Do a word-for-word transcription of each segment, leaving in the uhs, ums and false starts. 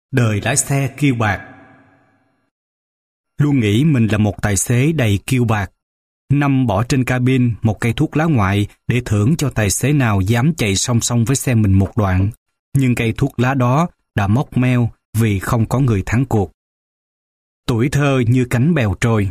Đời lái xe kiêu bạc. Luôn nghĩ mình là một tài xế đầy kiêu bạc. Năm bỏ trên cabin một cây thuốc lá ngoại để thưởng cho tài xế nào dám chạy song song với xe mình một đoạn. Nhưng cây thuốc lá đó đã mốc meo vì không có người thắng cuộc. Tuổi thơ như cánh bèo trôi.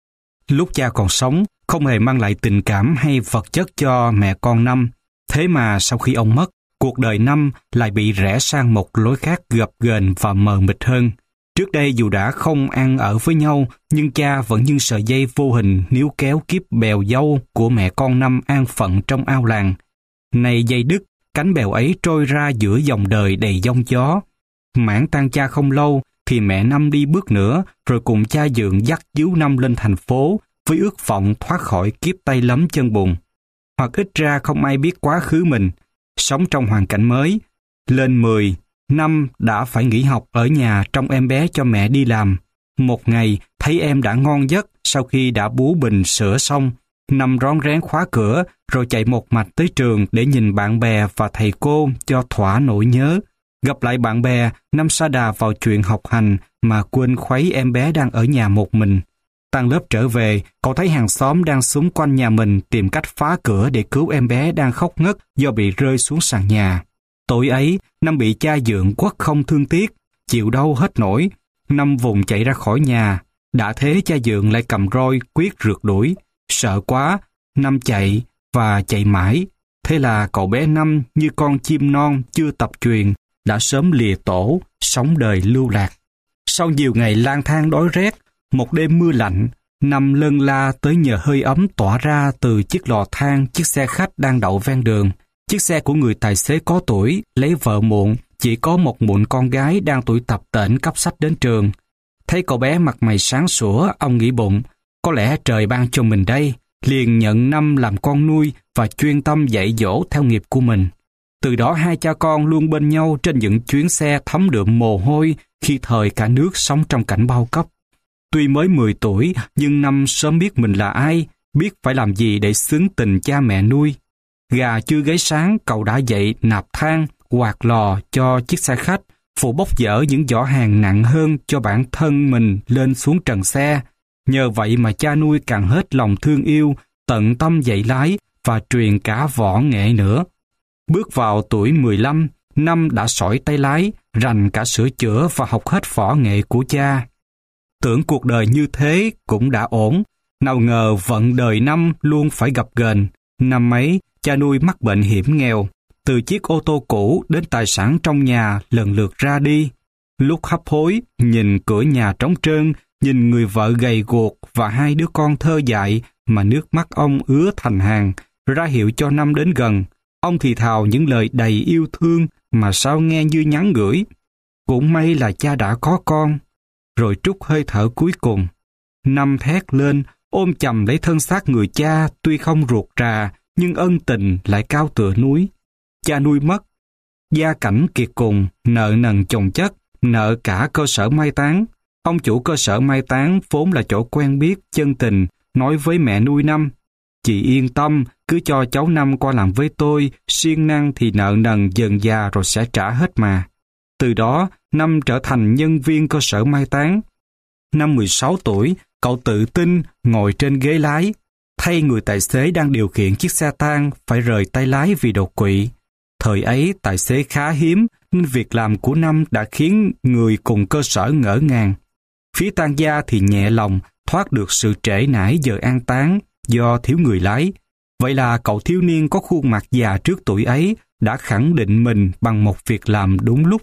Lúc cha còn sống, không hề mang lại tình cảm hay vật chất cho mẹ con Năm. Thế mà sau khi ông mất, cuộc đời Năm lại bị rẽ sang một lối khác gập ghềnh và mờ mịt hơn. Trước đây dù đã không ăn ở với nhau, nhưng cha vẫn như sợi dây vô hình níu kéo kiếp bèo dâu của mẹ con Năm an phận trong ao làng. Này dây đứt, cánh bèo ấy trôi ra giữa dòng đời đầy giông gió. Mãn tang cha không lâu, thì mẹ Năm đi bước nữa, rồi cùng cha Dượng dắt díu Năm lên thành phố, với ước vọng thoát khỏi kiếp tay lấm chân bùn. Hoặc ít ra không ai biết quá khứ mình, sống trong hoàn cảnh mới. Lên mười, Năm đã phải nghỉ học ở nhà trông em bé cho mẹ đi làm. Một ngày, thấy em đã ngon giấc sau khi đã bú bình sữa xong. Năm rón rén khóa cửa, rồi chạy một mạch tới trường để nhìn bạn bè và thầy cô cho thỏa nỗi nhớ. Gặp lại bạn bè, Năm sa đà vào chuyện học hành mà quên khuấy em bé đang ở nhà một mình. Tan lớp trở về, cậu thấy hàng xóm đang xúm quanh nhà mình tìm cách phá cửa để cứu em bé đang khóc ngất do bị rơi xuống sàn nhà. Tối ấy, Năm bị cha Dượng quất không thương tiếc, chịu đau hết nổi. Năm vùng chạy ra khỏi nhà. Đã thế cha Dượng lại cầm roi quyết rượt đuổi. Sợ quá, Năm chạy và chạy mãi. Thế là cậu bé Năm như con chim non chưa tập truyền, đã sớm lìa tổ, sống đời lưu lạc. Sau nhiều ngày lang thang đói rét, một đêm mưa lạnh, Năm lân la tới nhờ hơi ấm tỏa ra từ chiếc lò than chiếc xe khách đang đậu ven đường. Chiếc xe của người tài xế có tuổi, lấy vợ muộn, chỉ có một mụn con gái đang tuổi tập tễnh cấp sách đến trường. Thấy cậu bé mặt mày sáng sủa, ông nghĩ bụng, có lẽ trời ban cho mình đây, liền nhận Năm làm con nuôi và chuyên tâm dạy dỗ theo nghiệp của mình. Từ đó hai cha con luôn bên nhau trên những chuyến xe thấm đượm mồ hôi khi thời cả nước sống trong cảnh bao cấp. Tuy mới mười tuổi, nhưng Năm sớm biết mình là ai, biết phải làm gì để xứng tình cha mẹ nuôi. Gà chưa gáy sáng, cậu đã dậy nạp than, quạt lò cho chiếc xe khách, phụ bốc dỡ những giỏ hàng nặng hơn cho bản thân mình lên xuống trần xe. Nhờ vậy mà cha nuôi càng hết lòng thương yêu, tận tâm dạy lái và truyền cả võ nghệ nữa. Bước vào tuổi mười lăm, Năm đã sỏi tay lái, rành cả sửa chữa và học hết võ nghệ của cha. Tưởng cuộc đời như thế cũng đã ổn, nào ngờ vận đời Năm luôn phải gập ghềnh. Năm ấy, cha nuôi mắc bệnh hiểm nghèo, từ chiếc ô tô cũ đến tài sản trong nhà lần lượt ra đi. Lúc hấp hối, nhìn cửa nhà trống trơn, nhìn người vợ gầy guộc và hai đứa con thơ dại mà nước mắt ông ứa thành hàng, ra hiệu cho Năm đến gần. Ông thì thào những lời đầy yêu thương mà sao nghe như nhắn gửi. Cũng may là cha đã có con. Rồi trút hơi thở cuối cùng. Năm thét lên, ôm chầm lấy thân xác người cha, tuy không ruột rà, nhưng ân tình lại cao tựa núi. Cha nuôi mất, gia cảnh kiệt cùng, nợ nần chồng chất, nợ cả cơ sở mai táng. Ông chủ cơ sở mai táng vốn là chỗ quen biết, chân tình, nói với mẹ nuôi Năm, chị yên tâm, cứ cho cháu Năm qua làm với tôi, siêng năng thì nợ nần dần già rồi sẽ trả hết mà. Từ đó, Năm trở thành nhân viên cơ sở mai táng. Năm mười sáu tuổi, cậu tự tin ngồi trên ghế lái, thay người tài xế đang điều khiển chiếc xe tang phải rời tay lái vì đột quỵ. Thời ấy tài xế khá hiếm, nên việc làm của Năm đã khiến người cùng cơ sở ngỡ ngàng. Phía tang gia thì nhẹ lòng thoát được sự trễ nải giờ an táng do thiếu người lái. Vậy là cậu thiếu niên có khuôn mặt già trước tuổi ấy đã khẳng định mình bằng một việc làm đúng lúc.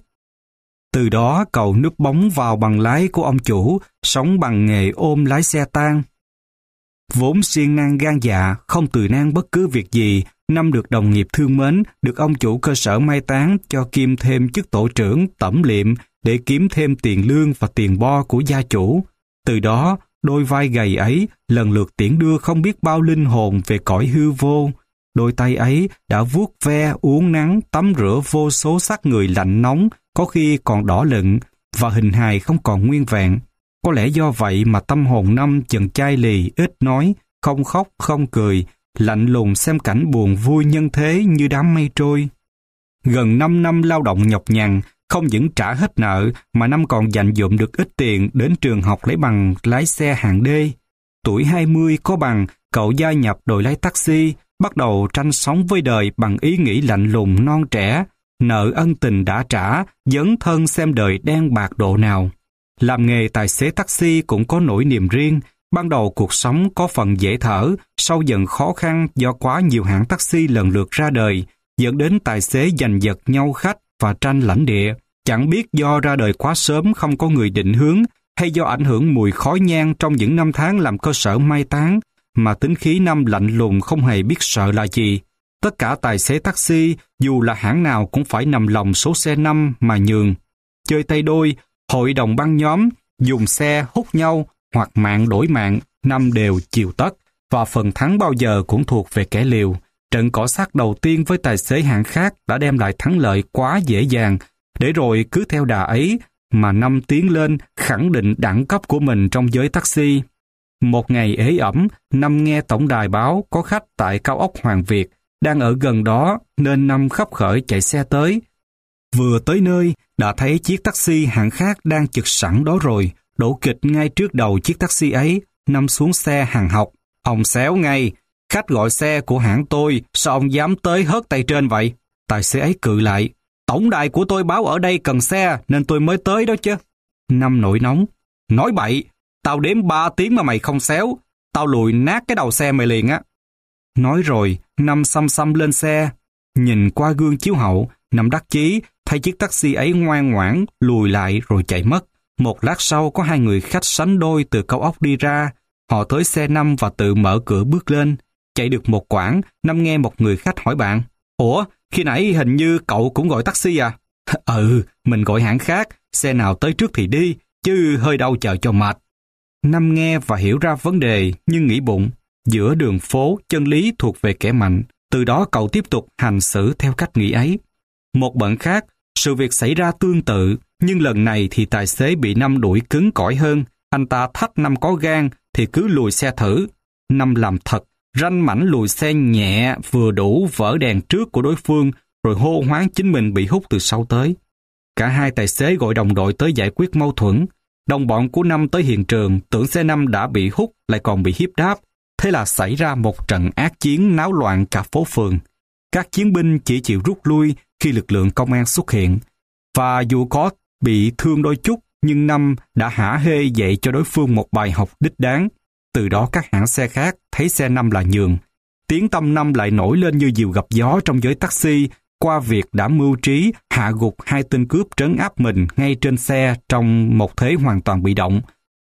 Từ đó cậu núp bóng vào bằng lái của ông chủ, sống bằng nghề ôm lái xe tang. Vốn siêng năng gan dạ, không từ nan bất cứ việc gì, Năm được đồng nghiệp thương mến, được ông chủ cơ sở mai táng cho kiêm thêm chức tổ trưởng, tẩm liệm để kiếm thêm tiền lương và tiền bo của gia chủ. Từ đó, đôi vai gầy ấy lần lượt tiễn đưa không biết bao linh hồn về cõi hư vô. Đôi tay ấy đã vuốt ve, uốn nắng, tắm rửa vô số xác người lạnh nóng, có khi còn đỏ lựng, và hình hài không còn nguyên vẹn. Có lẽ do vậy mà tâm hồn Năm dần chai lì, ít nói, không khóc, không cười, lạnh lùng xem cảnh buồn vui nhân thế như đám mây trôi. Gần năm năm lao động nhọc nhằn, Không những trả hết nợ mà Năm còn dành dụm được ít tiền đến trường học lấy bằng lái xe hạng D. Tuổi hai mươi có bằng, cậu gia nhập đội lái taxi, bắt đầu tranh sống với đời bằng ý nghĩ lạnh lùng non trẻ, nợ ân tình đã trả, dấn thân xem đời đen bạc độ nào. Làm nghề tài xế taxi cũng có nỗi niềm riêng, ban đầu cuộc sống có phần dễ thở, sau dần khó khăn do quá nhiều hãng taxi lần lượt ra đời, dẫn đến tài xế giành giật nhau khách và tranh lãnh địa. Chẳng biết do ra đời quá sớm không có người định hướng, hay do ảnh hưởng mùi khói nhang trong những năm tháng làm cơ sở mai táng, mà tính khí Năm lạnh lùng không hề biết sợ là gì. Tất cả tài xế taxi, dù là hãng nào cũng phải nằm lòng số xe năm mà nhường. Chơi tay đôi, hội đồng băng nhóm, dùng xe hút nhau hoặc mạng đổi mạng, Năm đều chịu tất, và phần thắng bao giờ cũng thuộc về kẻ liều. Trận cọ sát đầu tiên với tài xế hãng khác đã đem lại thắng lợi quá dễ dàng, để rồi cứ theo đà ấy mà Năm tiến lên khẳng định đẳng cấp của mình trong giới taxi. Một ngày ế ẩm, Năm nghe tổng đài báo có khách tại cao ốc Hoàng Việt, đang ở gần đó nên Năm khấp khởi chạy xe tới. Vừa tới nơi, đã thấy chiếc taxi hãng khác đang chực sẵn đó rồi, đổ kịch ngay trước đầu chiếc taxi ấy. Năm xuống xe hàng học. Ông xéo ngay, khách gọi xe của hãng tôi, sao ông dám tới hớt tay trên vậy? Tài xế ấy cự lại, tổng đài của tôi báo ở đây cần xe nên tôi mới tới đó chứ. Năm nổi nóng, nói bậy, tao đếm ba tiếng mà mày không xéo, tao lùi nát cái đầu xe mày liền á. Nói rồi, Năm xăm xăm lên xe, nhìn qua gương chiếu hậu, Năm đắc chí thấy chiếc taxi ấy ngoan ngoãn lùi lại rồi chạy mất. Một lát sau có hai người khách sánh đôi từ cao ốc đi ra, họ tới xe Năm và tự mở cửa bước lên. Chạy được một quãng, Năm nghe một người khách hỏi bạn, ủa, khi nãy hình như cậu cũng gọi taxi à? Ừ, mình gọi hãng khác, xe nào tới trước thì đi, chứ hơi đau chờ cho mệt. Năm nghe và hiểu ra vấn đề, nhưng nghĩ bụng, giữa đường phố, chân lý thuộc về kẻ mạnh, từ đó cậu tiếp tục hành xử theo cách nghĩ ấy. Một bận khác, sự việc xảy ra tương tự, nhưng lần này thì tài xế bị Năm đuổi cứng cỏi hơn, anh ta thách Năm có gan thì cứ lùi xe thử. Năm làm thật, ranh mảnh lùi xe nhẹ vừa đủ vỡ đèn trước của đối phương, rồi hô hoán chính mình bị hút từ sau tới. Cả hai tài xế gọi đồng đội tới giải quyết mâu thuẫn. Đồng bọn của Năm tới hiện trường, tưởng xe Năm đã bị hút lại còn bị hiếp đáp. Thế là xảy ra một trận ác chiến náo loạn cả phố phường. Các chiến binh chỉ chịu rút lui khi lực lượng công an xuất hiện. Và dù có bị thương đôi chút, nhưng Năm đã hả hê dạy cho đối phương một bài học đích đáng. Từ đó các hãng xe khác thấy xe Năm là nhường. Tiếng tăm Năm lại nổi lên như diều gặp gió trong giới taxi, qua việc đã mưu trí hạ gục hai tên cướp trấn áp mình ngay trên xe trong một thế hoàn toàn bị động.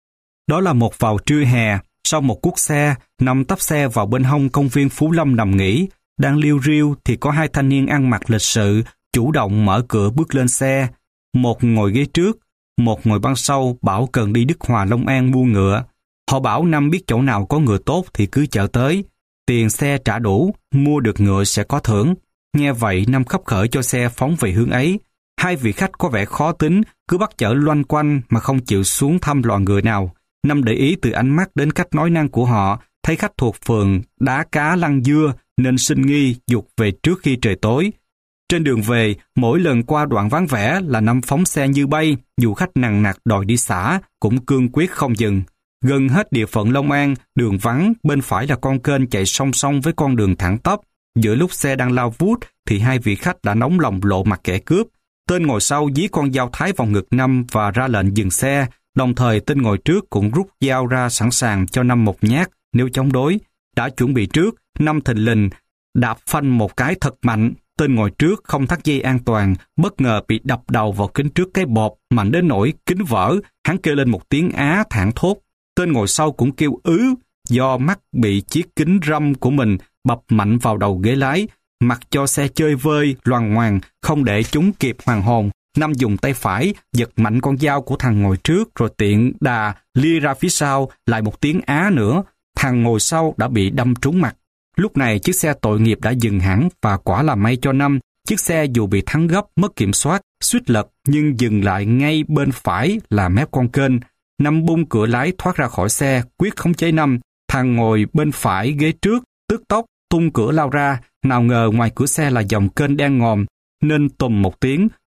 Đó là một vào trưa hè, sau một cuốc xe, Năm tấp xe vào bên hông công viên Phú Lâm nằm nghỉ. Đang liêu riêu thì có hai thanh niên ăn mặc lịch sự, chủ động mở cửa bước lên xe. Một ngồi ghế trước, một ngồi băng sau bảo cần đi Đức Hòa Long An mua ngựa. Họ bảo Năm biết chỗ nào có ngựa tốt thì cứ chở tới. Tiền xe trả đủ, mua được ngựa sẽ có thưởng. Nghe vậy Năm khấp khởi cho xe phóng về hướng ấy. Hai vị khách có vẻ khó tính, cứ bắt chở loanh quanh mà không chịu xuống thăm lò ngựa nào. Năm để ý từ ánh mắt đến cách nói năng của họ, thấy khách thuộc phường đá cá lăng dưa nên sinh nghi giục về trước khi trời tối. Trên đường về, mỗi lần qua đoạn vắng vẻ là Năm phóng xe như bay, dù khách nằng nặc đòi đi xả cũng cương quyết không dừng. Gần hết địa phận Long An, đường vắng, bên phải là con kênh chạy song song với con đường thẳng tắp. Giữa lúc xe đang lao vút thì hai vị khách đã nóng lòng lộ mặt kẻ cướp. Tên ngồi sau dí con dao thái vào ngực Năm và ra lệnh dừng xe, đồng thời tên ngồi trước cũng rút dao ra sẵn sàng cho Năm một nhát nếu chống đối. Đã chuẩn bị trước, Năm thình lình đạp phanh một cái thật mạnh. Tên ngồi trước không thắt dây an toàn, bất ngờ bị đập đầu vào kính trước cái bọt, mạnh đến nỗi kính vỡ. Hắn kêu lên một tiếng á thảng thốt. Tên ngồi sau cũng kêu ứ, do mắt bị chiếc kính râm của mình bập mạnh vào đầu ghế lái, mặc cho xe chơi vơi, loằng ngoằng, không để chúng kịp hoàn hồn. Năm dùng tay phải giật mạnh con dao của thằng ngồi trước, rồi tiện đà lia ra phía sau, lại một tiếng á nữa. Thằng ngồi sau đã bị đâm trúng mặt. Lúc này chiếc xe tội nghiệp đã dừng hẳn, và quả là may cho Năm. Chiếc xe dù bị thắng gấp, mất kiểm soát, suýt lật, nhưng dừng lại ngay bên phải là mép con kênh. Năm bung cửa lái thoát ra khỏi xe, quyết khống chế Năm. Thằng ngồi bên phải ghế trước tức tốc tung cửa lao ra, nào ngờ ngoài cửa xe là dòng kênh đen ngòm, nên tùm một tiếng,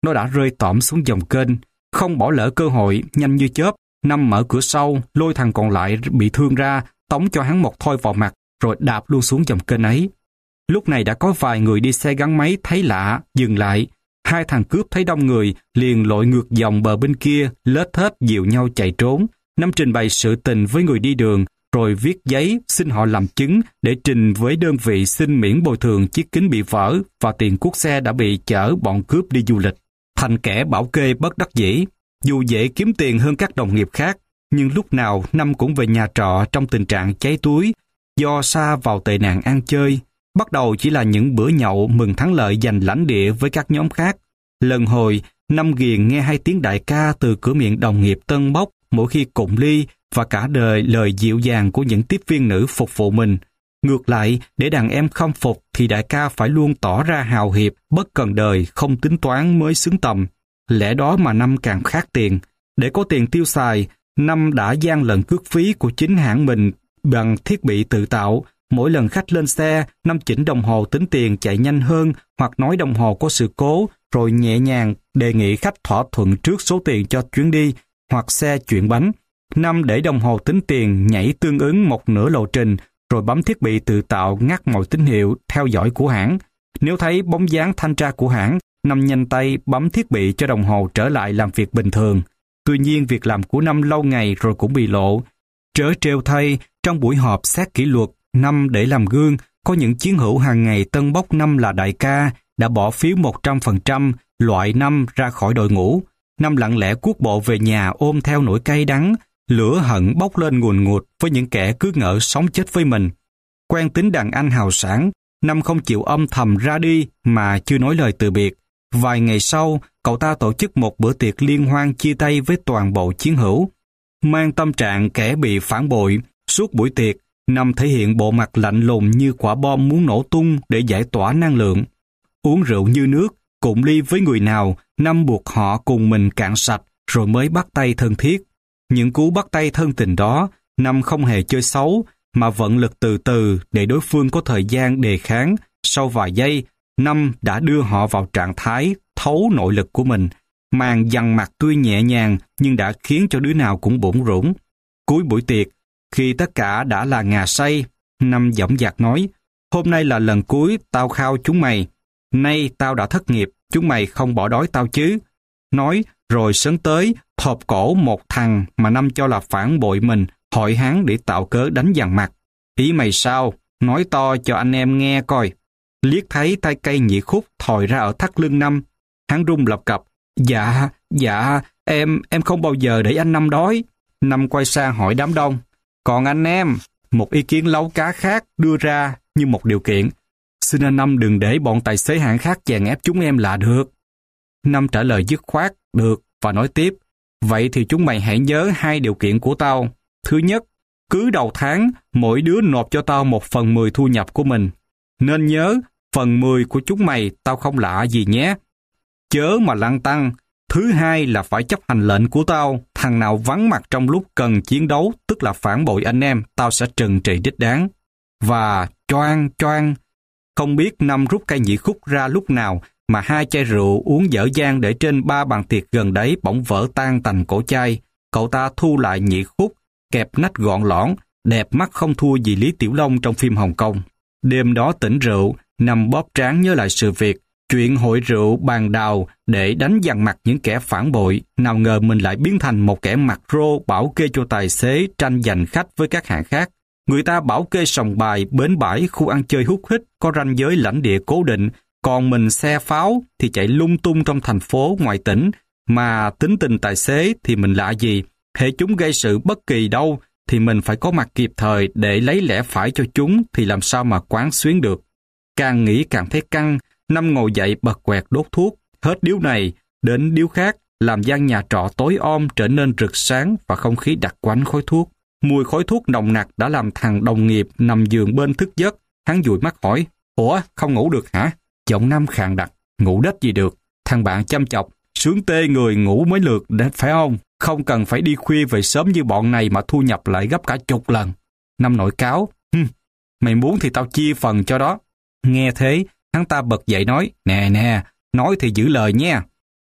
nó đã rơi tõm xuống dòng kênh. Không bỏ lỡ cơ hội, nhanh như chớp, Năm mở cửa sau, lôi thằng còn lại bị thương ra, tống cho hắn một thoi vào mặt, rồi đạp luôn xuống dòng kênh ấy. Lúc này đã có vài người đi xe gắn máy thấy lạ, dừng lại. Hai thằng cướp thấy đông người, liền lội ngược dòng bờ bên kia, lết thết dìu nhau chạy trốn. Năm trình bày sự tình với người đi đường, rồi viết giấy xin họ làm chứng để trình với đơn vị xin miễn bồi thường chiếc kính bị vỡ và tiền cuốc xe đã bị chở bọn cướp đi du lịch. Thành kẻ bảo kê bất đắc dĩ. Dù dễ kiếm tiền hơn các đồng nghiệp khác, nhưng lúc nào Năm cũng về nhà trọ trong tình trạng cháy túi, do sa vào tệ nạn ăn chơi. Bắt đầu chỉ là những bữa nhậu mừng thắng lợi giành lãnh địa với các nhóm khác. Lần hồi, Năm ghiền nghe hai tiếng đại ca từ cửa miệng đồng nghiệp tân bốc mỗi khi cụng ly và cả đời lời dịu dàng của những tiếp viên nữ phục vụ mình. Ngược lại, để đàn em khâm phục thì đại ca phải luôn tỏ ra hào hiệp, bất cần đời, không tính toán mới xứng tầm. Lẽ đó mà Năm càng khát tiền. Để có tiền tiêu xài, Năm đã gian lận cước phí của chính hãng mình bằng thiết bị tự tạo. Mỗi lần khách lên xe, Năm chỉnh đồng hồ tính tiền chạy nhanh hơn hoặc nói đồng hồ có sự cố, rồi nhẹ nhàng đề nghị khách thỏa thuận trước số tiền cho chuyến đi hoặc xe chuyển bánh. Năm để đồng hồ tính tiền nhảy tương ứng một nửa lộ trình, rồi bấm thiết bị tự tạo ngắt mọi tín hiệu theo dõi của hãng. Nếu thấy bóng dáng thanh tra của hãng, Năm nhanh tay bấm thiết bị cho đồng hồ trở lại làm việc bình thường. Tuy nhiên việc làm của Năm lâu ngày rồi cũng bị lộ. Trớ trêu thay, trong buổi họp xét kỷ luật, Năm để làm gương, có những chiến hữu hàng ngày tân bốc Năm là đại ca, đã bỏ phiếu một trăm phần trăm, loại Năm ra khỏi đội ngũ. Năm lặng lẽ cuốc bộ về nhà ôm theo nỗi cay đắng, lửa hận bốc lên ngùn ngụt với những kẻ cứ ngỡ sống chết với mình. Quen tính đàn anh hào sảng, Năm không chịu âm thầm ra đi mà chưa nói lời từ biệt. Vài ngày sau, cậu ta tổ chức một bữa tiệc liên hoan chia tay với toàn bộ chiến hữu. Mang tâm trạng kẻ bị phản bội, suốt buổi tiệc, Năm thể hiện bộ mặt lạnh lùng như quả bom muốn nổ tung để giải tỏa năng lượng. Uống rượu như nước, cụng ly với người nào, Năm buộc họ cùng mình cạn sạch rồi mới bắt tay thân thiết. Những cú bắt tay thân tình đó, Năm không hề chơi xấu, mà vận lực từ từ để đối phương có thời gian đề kháng. Sau vài giây, Năm đã đưa họ vào trạng thái thấu nội lực của mình. Màn dằn mặt tuy nhẹ nhàng nhưng đã khiến cho đứa nào cũng bủn rủn. Cuối buổi tiệc, khi tất cả đã là ngà say, Năm dõng dạc nói, hôm nay là lần cuối tao khao chúng mày. Nay tao đã thất nghiệp, chúng mày không bỏ đói tao chứ. Nói rồi sấn tới, thộp cổ một thằng mà Năm cho là phản bội mình, hỏi hắn để tạo cớ đánh dằn mặt. Ý mày sao? Nói to cho anh em nghe coi. Liếc thấy tay cây nhị khúc thòi ra ở thắt lưng Năm. Hắn run lập cập. Dạ, dạ, em, em không bao giờ để anh Năm đói. Năm quay sang hỏi đám đông. Còn anh em, một ý kiến láu cá khác đưa ra như một điều kiện. Xin anh Năm đừng để bọn tài xế hãng khác chèn ép chúng em là được. Năm trả lời dứt khoát, được, và nói tiếp. Vậy thì chúng mày hãy nhớ hai điều kiện của tao. Thứ nhất, cứ đầu tháng, mỗi đứa nộp cho tao một phần mười thu nhập của mình. Nên nhớ, phần mười của chúng mày tao không lạ gì nhé. Chớ mà lăng tăng. Thứ hai là phải chấp hành lệnh của tao. Thằng nào vắng mặt trong lúc cần chiến đấu, tức là phản bội anh em, tao sẽ trừng trị đích đáng. Và choang choang. Không biết Năm rút cây nhị khúc ra lúc nào mà hai chai rượu uống dở dang để trên ba bàn tiệc gần đấy bỗng vỡ tan tành cổ chai. Cậu ta thu lại nhị khúc, kẹp nách gọn lõn, đẹp mắt không thua gì Lý Tiểu Long trong phim Hồng Kông. Đêm đó tỉnh rượu, Năm bóp trán nhớ lại sự việc, chuyện hội rượu bàn đào để đánh dằn mặt những kẻ phản bội. Nào ngờ mình lại biến thành một kẻ mặt rô bảo kê cho tài xế tranh giành khách với các hãng khác. Người ta bảo kê sòng bài, bến bãi, khu ăn chơi hút hít, có ranh giới lãnh địa cố định, còn mình xe pháo thì chạy lung tung trong thành phố ngoài tỉnh, mà tính tình tài xế thì mình lạ gì. Hễ chúng gây sự bất kỳ đâu thì mình phải có mặt kịp thời để lấy lẽ phải cho chúng thì làm sao mà quán xuyến được. Càng nghĩ càng thấy căng, Năm ngồi dậy bật quẹt đốt thuốc, hết điếu này đến điếu khác, làm gian nhà trọ tối om trở nên rực sáng và không khí đặc quánh khói thuốc. Mùi khói thuốc nồng nặc đã làm thằng đồng nghiệp nằm giường bên thức giấc. Hắn dụi mắt hỏi, ủa, không ngủ được hả? Giọng Năm khàn đặc, ngủ đếch gì được. Thằng bạn chăm chọc, sướng tê người ngủ mới lượt, phải không? Không cần phải đi khuya về sớm như bọn này mà thu nhập lại gấp cả chục lần. Năm nổi cáo, Hừm, mày muốn thì tao chia phần cho đó. Nghe thế, hắn ta bật dậy nói, nè nè, nói thì giữ lời nha.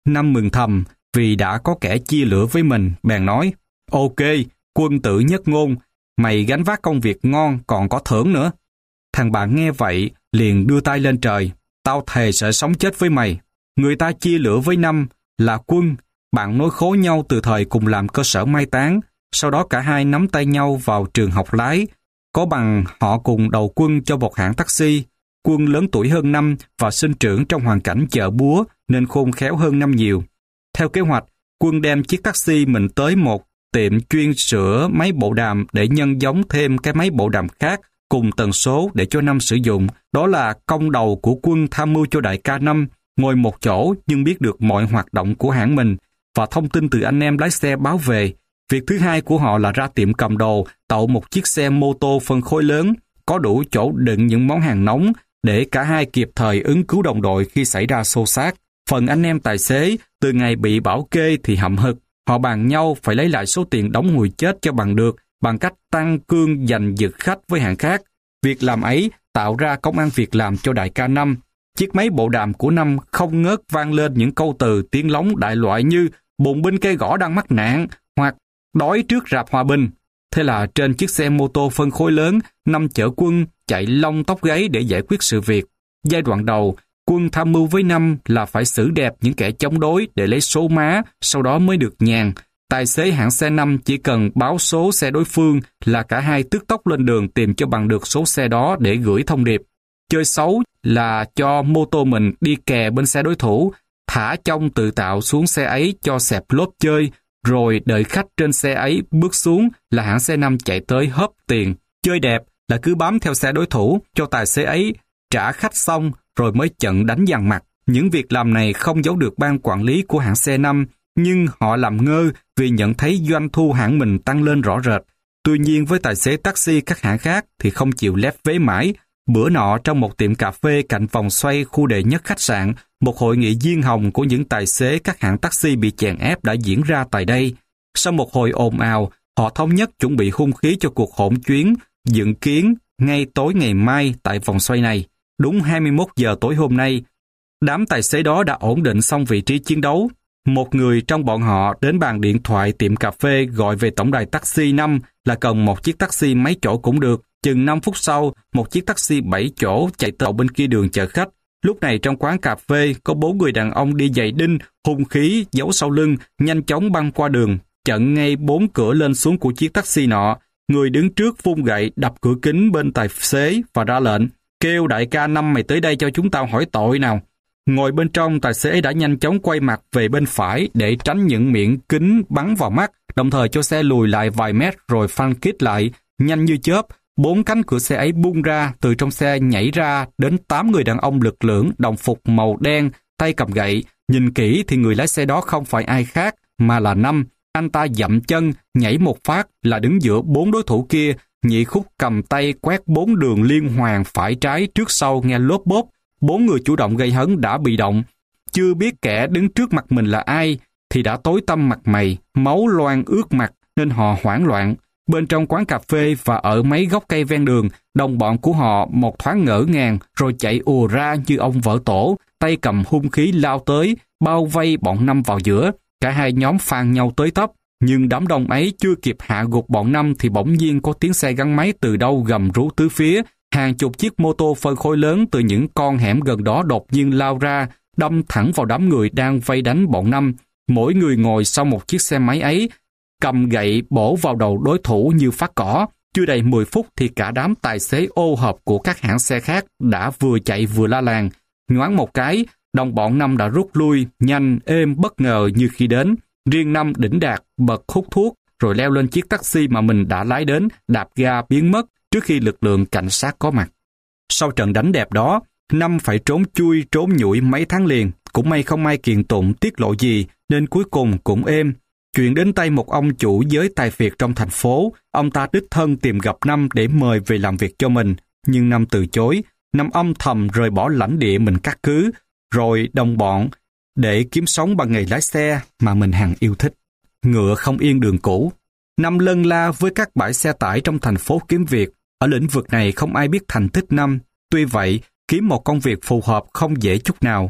Năm mừng thầm vì đã có kẻ chia lửa với mình, bèn nói, ok, quân tử nhất ngôn, mày gánh vác công việc ngon còn có thưởng nữa. Thằng bạn nghe vậy, liền đưa tay lên trời, tao thề sẽ sống chết với mày. Người ta chia lửa với Năm là Quân, bạn nối khố nhau từ thời cùng làm cơ sở mai táng, sau đó cả hai nắm tay nhau vào trường học lái. Có bằng họ cùng đầu quân cho một hãng taxi. Quân lớn tuổi hơn Năm và sinh trưởng trong hoàn cảnh chợ búa nên khôn khéo hơn Năm nhiều. Theo kế hoạch, Quân đem chiếc taxi mình tới một tiệm chuyên sửa máy bộ đàm để nhân giống thêm cái máy bộ đàm khác cùng tần số để cho Năm sử dụng. Đó là công đầu của Quân tham mưu cho đại ca Năm, ngồi một chỗ nhưng biết được mọi hoạt động của hãng mình và thông tin từ anh em lái xe báo về. Việc thứ hai của họ là ra tiệm cầm đồ, tậu một chiếc xe mô tô phân khối lớn, có đủ chỗ đựng những món hàng nóng để cả hai kịp thời ứng cứu đồng đội khi xảy ra xô xát. Phần anh em tài xế, từ ngày bị bảo kê thì hậm hực. Họ bàn nhau phải lấy lại số tiền đóng hùi chết cho bằng được bằng cách tăng cương giành giật khách với hãng khác. Việc làm ấy tạo ra công ăn việc làm cho đại ca Năm. Chiếc máy bộ đàm của Năm không ngớt vang lên những câu từ tiếng lóng đại loại như bồn binh cây gõ đang mắc nạn hoặc đói trước rạp hòa bình. Thế là trên chiếc xe mô tô phân khối lớn, Năm chở Quân chạy lông tóc gáy để giải quyết sự việc. Giai đoạn đầu, Quân tham mưu với Năm là phải xử đẹp những kẻ chống đối để lấy số má, sau đó mới được nhàn. Tài xế hãng xe Năm chỉ cần báo số xe đối phương là cả hai tức tốc lên đường tìm cho bằng được số xe đó để gửi thông điệp. Chơi xấu là cho mô tô mình đi kè bên xe đối thủ, thả trong tự tạo xuống xe ấy cho xẹp lốp chơi, rồi đợi khách trên xe ấy bước xuống là hãng xe Năm chạy tới hớp tiền. Chơi đẹp là cứ bám theo xe đối thủ cho tài xế ấy trả khách xong rồi mới chận đánh dằn mặt. Những việc làm này không giấu được ban quản lý của hãng xe Năm, nhưng họ làm ngơ vì nhận thấy doanh thu hãng mình tăng lên rõ rệt. Tuy nhiên với tài xế taxi các hãng khác thì không chịu lép vế mãi. Bữa nọ trong một tiệm cà phê cạnh vòng xoay khu đệ nhất khách sạn, một hội nghị diên hồng của những tài xế các hãng taxi bị chèn ép đã diễn ra tại đây. Sau một hồi ồn ào, họ thống nhất chuẩn bị hung khí cho cuộc hỗn chuyến, dự kiến ngay tối ngày mai tại vòng xoay này. Đúng hai mươi mốt giờ tối hôm nay, đám tài xế đó đã ổn định xong vị trí chiến đấu. Một người trong bọn họ đến bàn điện thoại tiệm cà phê gọi về tổng đài taxi Năm là cần một chiếc taxi mấy chỗ cũng được. Chừng năm phút sau, một chiếc taxi bảy chỗ chạy tới bên kia đường chở khách. Lúc này trong quán cà phê có bốn người đàn ông đi giày đinh, hung khí giấu sau lưng, nhanh chóng băng qua đường, chặn ngay bốn cửa lên xuống của chiếc taxi nọ. Người đứng trước vung gậy đập cửa kính bên tài xế và ra lệnh, kêu đại ca Năm mày tới đây cho chúng tao hỏi tội nào. Ngồi bên trong, tài xế đã nhanh chóng quay mặt về bên phải để tránh những miệng kính bắn vào mắt, đồng thời cho xe lùi lại vài mét rồi phanh kít lại. Nhanh như chớp, bốn cánh cửa xe ấy bung ra, từ trong xe nhảy ra đến tám người đàn ông lực lưỡng, đồng phục màu đen, tay cầm gậy. Nhìn kỹ thì người lái xe đó không phải ai khác mà là Năm. Anh ta dậm chân, nhảy một phát là đứng giữa bốn đối thủ kia. Nhị Khúc cầm tay quét bốn đường liên hoàn phải trái trước sau nghe lốp bốp. Bốn người chủ động gây hấn đã bị động. Chưa biết kẻ đứng trước mặt mình là ai thì đã tối tăm mặt mày, máu loang ướt mặt nên họ hoảng loạn. Bên trong quán cà phê và ở mấy gốc cây ven đường, đồng bọn của họ một thoáng ngỡ ngàng rồi chạy ùa ra như ông vỡ tổ, tay cầm hung khí lao tới, bao vây bọn Năm vào giữa. Cả hai nhóm phang nhau tới tấp, nhưng đám đông ấy chưa kịp hạ gục bọn Năm thì bỗng nhiên có tiếng xe gắn máy từ đâu gầm rú tứ phía. Hàng chục chiếc mô tô phân khối lớn từ những con hẻm gần đó đột nhiên lao ra, đâm thẳng vào đám người đang vây đánh bọn Năm. Mỗi người ngồi sau một chiếc xe máy ấy, cầm gậy bổ vào đầu đối thủ như phát cỏ. Chưa đầy mười phút thì cả đám tài xế ô hợp của các hãng xe khác đã vừa chạy vừa la làng. Nhoáng một cái, đồng bọn Năm đã rút lui, nhanh, êm, bất ngờ như khi đến. Riêng Năm đỉnh đạt, bật hút thuốc, rồi leo lên chiếc taxi mà mình đã lái đến, đạp ga biến mất trước khi lực lượng cảnh sát có mặt. Sau trận đánh đẹp đó, Năm phải trốn chui trốn nhủi mấy tháng liền, cũng may không ai kiện tụng tiết lộ gì, nên cuối cùng cũng êm. Chuyện đến tay một ông chủ giới tài phiệt trong thành phố, ông ta đích thân tìm gặp Năm để mời về làm việc cho mình, nhưng Năm từ chối. Năm âm thầm rời bỏ lãnh địa mình cát cứ, rồi đồng bọn, để kiếm sống bằng nghề lái xe mà mình hằng yêu thích. Ngựa không yên đường cũ. Năm lân la với các bãi xe tải trong thành phố kiếm việc. Ở lĩnh vực này không ai biết thành tích Năm. Tuy vậy, kiếm một công việc phù hợp không dễ chút nào.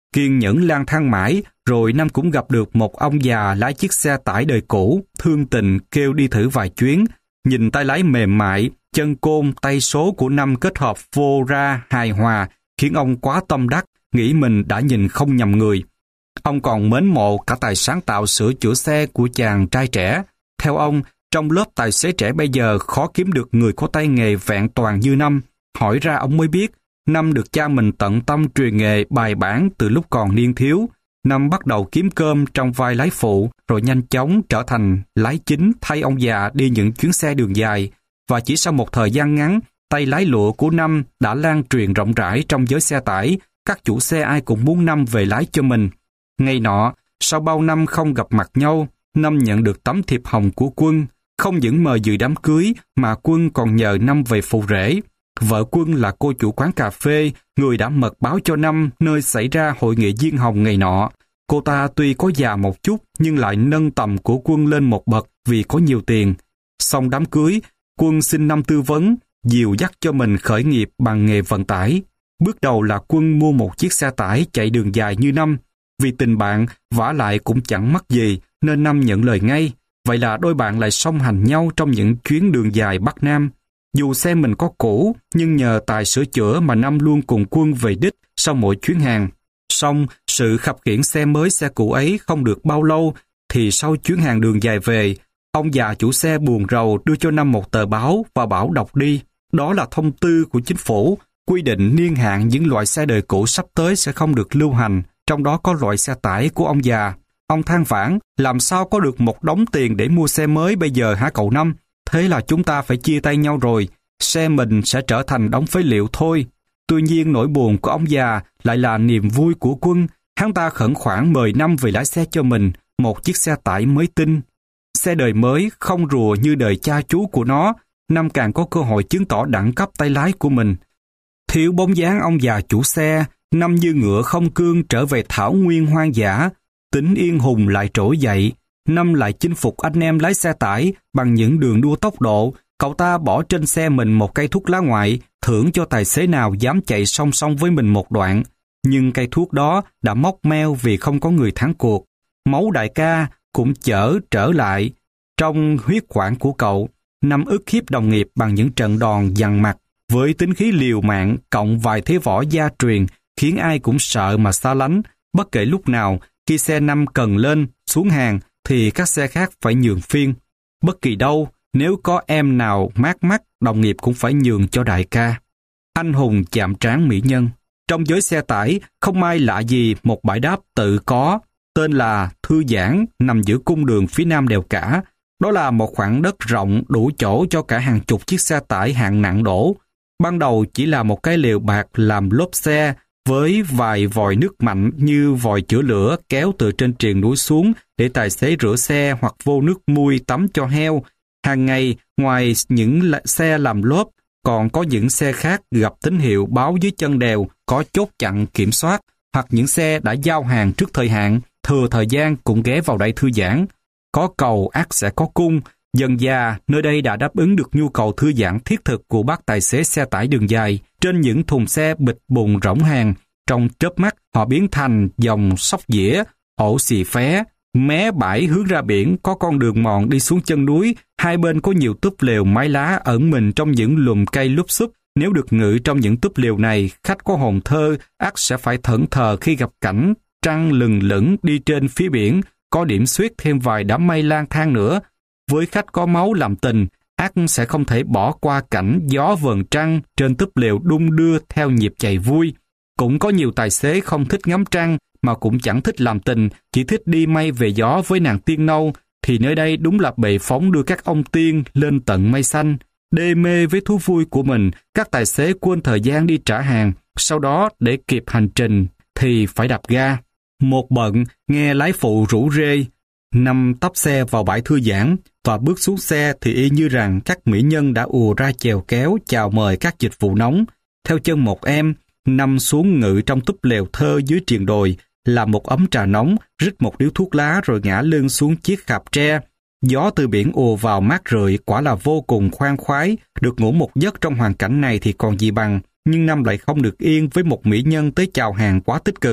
Kiên nhẫn lang thang mãi, rồi Năm cũng gặp được một ông già lái chiếc xe tải đời cũ, thương tình kêu đi thử vài chuyến. Nhìn tay lái mềm mại, chân côn, tay số của Năm kết hợp vô ra hài hòa, khiến ông quá tâm đắc, nghĩ mình đã nhìn không nhầm người. Ông còn mến mộ cả tài sáng tạo sửa chữa xe của chàng trai trẻ. Theo ông, trong lớp tài xế trẻ bây giờ khó kiếm được người có tay nghề vẹn toàn như Năm. Hỏi ra ông mới biết, Năm được cha mình tận tâm truyền nghề bài bản từ lúc còn niên thiếu. Năm bắt đầu kiếm cơm trong vai lái phụ, rồi nhanh chóng trở thành lái chính thay ông già đi những chuyến xe đường dài. Và chỉ sau một thời gian ngắn, tay lái lụa của Năm đã lan truyền rộng rãi trong giới xe tải. Các chủ xe ai cũng muốn Năm về lái cho mình. Ngày nọ, sau bao năm không gặp mặt nhau, Năm nhận được tấm thiệp hồng của Quân. Không những mời dự đám cưới, mà Quân còn nhờ Năm về phụ rể. Vợ Quân là cô chủ quán cà phê, người đã mật báo cho Năm nơi xảy ra hội nghị diên hồng ngày nọ. Cô ta tuy có già một chút, nhưng lại nâng tầm của Quân lên một bậc vì có nhiều tiền. Xong đám cưới, Quân xin Năm tư vấn, dìu dắt cho mình khởi nghiệp bằng nghề vận tải. Bước đầu là Quân mua một chiếc xe tải chạy đường dài như Năm. Vì tình bạn, vả lại cũng chẳng mất gì, nên Năm nhận lời ngay. Vậy là đôi bạn lại song hành nhau trong những chuyến đường dài Bắc Nam. Dù xe mình có cũ, nhưng nhờ tài sửa chữa mà Năm luôn cùng Quân về đích sau mỗi chuyến hàng. Song, sự khập khiễng xe mới xe cũ ấy không được bao lâu, thì sau chuyến hàng đường dài về, ông già chủ xe buồn rầu đưa cho Năm một tờ báo và bảo đọc đi. Đó là thông tư của chính phủ, quy định niên hạn những loại xe đời cũ sắp tới sẽ không được lưu hành, trong đó có loại xe tải của ông già. Ông than vãn, làm sao có được một đống tiền để mua xe mới bây giờ hả cậu Năm? Thế là chúng ta phải chia tay nhau rồi, xe mình sẽ trở thành đống phế liệu thôi. Tuy nhiên nỗi buồn của ông già lại là niềm vui của Quân. Hắn ta khẩn khoản mời Năm về lái xe cho mình, một chiếc xe tải mới tinh. Xe đời mới không rùa như đời cha chú của nó, Năm càng có cơ hội chứng tỏ đẳng cấp tay lái của mình. Thiếu bóng dáng ông già chủ xe, Năm như ngựa không cương trở về thảo nguyên hoang dã, tính yên hùng lại trỗi dậy. Năm lại chinh phục anh em lái xe tải bằng những đường đua tốc độ. Cậu ta bỏ trên xe mình một cây thuốc lá ngoại, thưởng cho tài xế nào dám chạy song song với mình một đoạn. Nhưng cây thuốc đó đã móc meo vì không có người thắng cuộc. Máu đại ca cũng chở trở lại trong huyết quản của cậu. Năm ức hiếp đồng nghiệp bằng những trận đòn dằn mặt, với tính khí liều mạng cộng vài thế võ gia truyền, khiến ai cũng sợ mà xa lánh. Bất kể lúc nào, khi xe Năm cần lên, xuống hàng, thì các xe khác phải nhường phiên. Bất kỳ đâu, nếu có em nào mát mắt, đồng nghiệp cũng phải nhường cho đại ca. Anh hùng chạm trán mỹ nhân. Trong giới xe tải, không ai lạ gì một bãi đáp tự có, tên là Thư Giãn, nằm giữa cung đường phía nam đèo Cả. Đó là một khoảng đất rộng đủ chỗ cho cả hàng chục chiếc xe tải hạng nặng đổ. Ban đầu chỉ là một cái lều bạc làm lốp xe, với vài vòi nước mạnh như vòi chữa lửa kéo từ trên triền núi xuống để tài xế rửa xe hoặc vô nước mui tắm cho heo. Hàng ngày, ngoài những xe làm lốp, còn có những xe khác gặp tín hiệu báo dưới chân đèo có chốt chặn kiểm soát, hoặc những xe đã giao hàng trước thời hạn, thừa thời gian cũng ghé vào đây thư giãn. Có cầu ắt sẽ có cung. Dần dà, nơi đây đã đáp ứng được nhu cầu thư giãn thiết thực của bác tài xế xe tải đường dài. Trên những thùng xe bịch bùng rỗng hàng, trong chớp mắt họ biến thành dòng sóc dĩa, ổ xì phé. Mé bãi hướng ra biển có con đường mòn đi xuống chân núi, hai bên có nhiều túp lều mái lá ẩn mình trong những lùm cây lúp xúp. Nếu được ngự trong những túp lều này, khách có hồn thơ ắt sẽ phải thẫn thờ khi gặp cảnh trăng lừng lững đi trên phía biển, có điểm xuyết thêm vài đám mây lang thang nữa. Với khách có máu làm tình, ắt sẽ không thể bỏ qua cảnh gió vờn trăng trên túp lều đung đưa theo nhịp chạy vui. Cũng có nhiều tài xế không thích ngắm trăng, mà cũng chẳng thích làm tình, chỉ thích đi mây về gió với nàng tiên nâu, thì nơi đây đúng là bệ phóng đưa các ông tiên lên tận mây xanh. Đê mê với thú vui của mình, các tài xế quên thời gian đi trả hàng, sau đó để kịp hành trình thì phải đạp ga. Một bận, nghe lái phụ rủ rê, Năm tấp xe vào bãi thư giãn, và bước xuống xe thì y như rằng các mỹ nhân đã ùa ra chèo kéo chào mời các dịch vụ nóng. Theo chân một em, Năm xuống ngự trong túp lều thơ dưới triền đồi, làm một ấm trà nóng, rít một điếu thuốc lá rồi ngã lưng xuống chiếc khạp tre. Gió từ biển ùa vào mát rượi, quả là vô cùng khoan khoái. Được ngủ một giấc trong hoàn cảnh này thì còn gì bằng, nhưng Năm lại không được yên với một mỹ nhân tới chào hàng quá tích cực.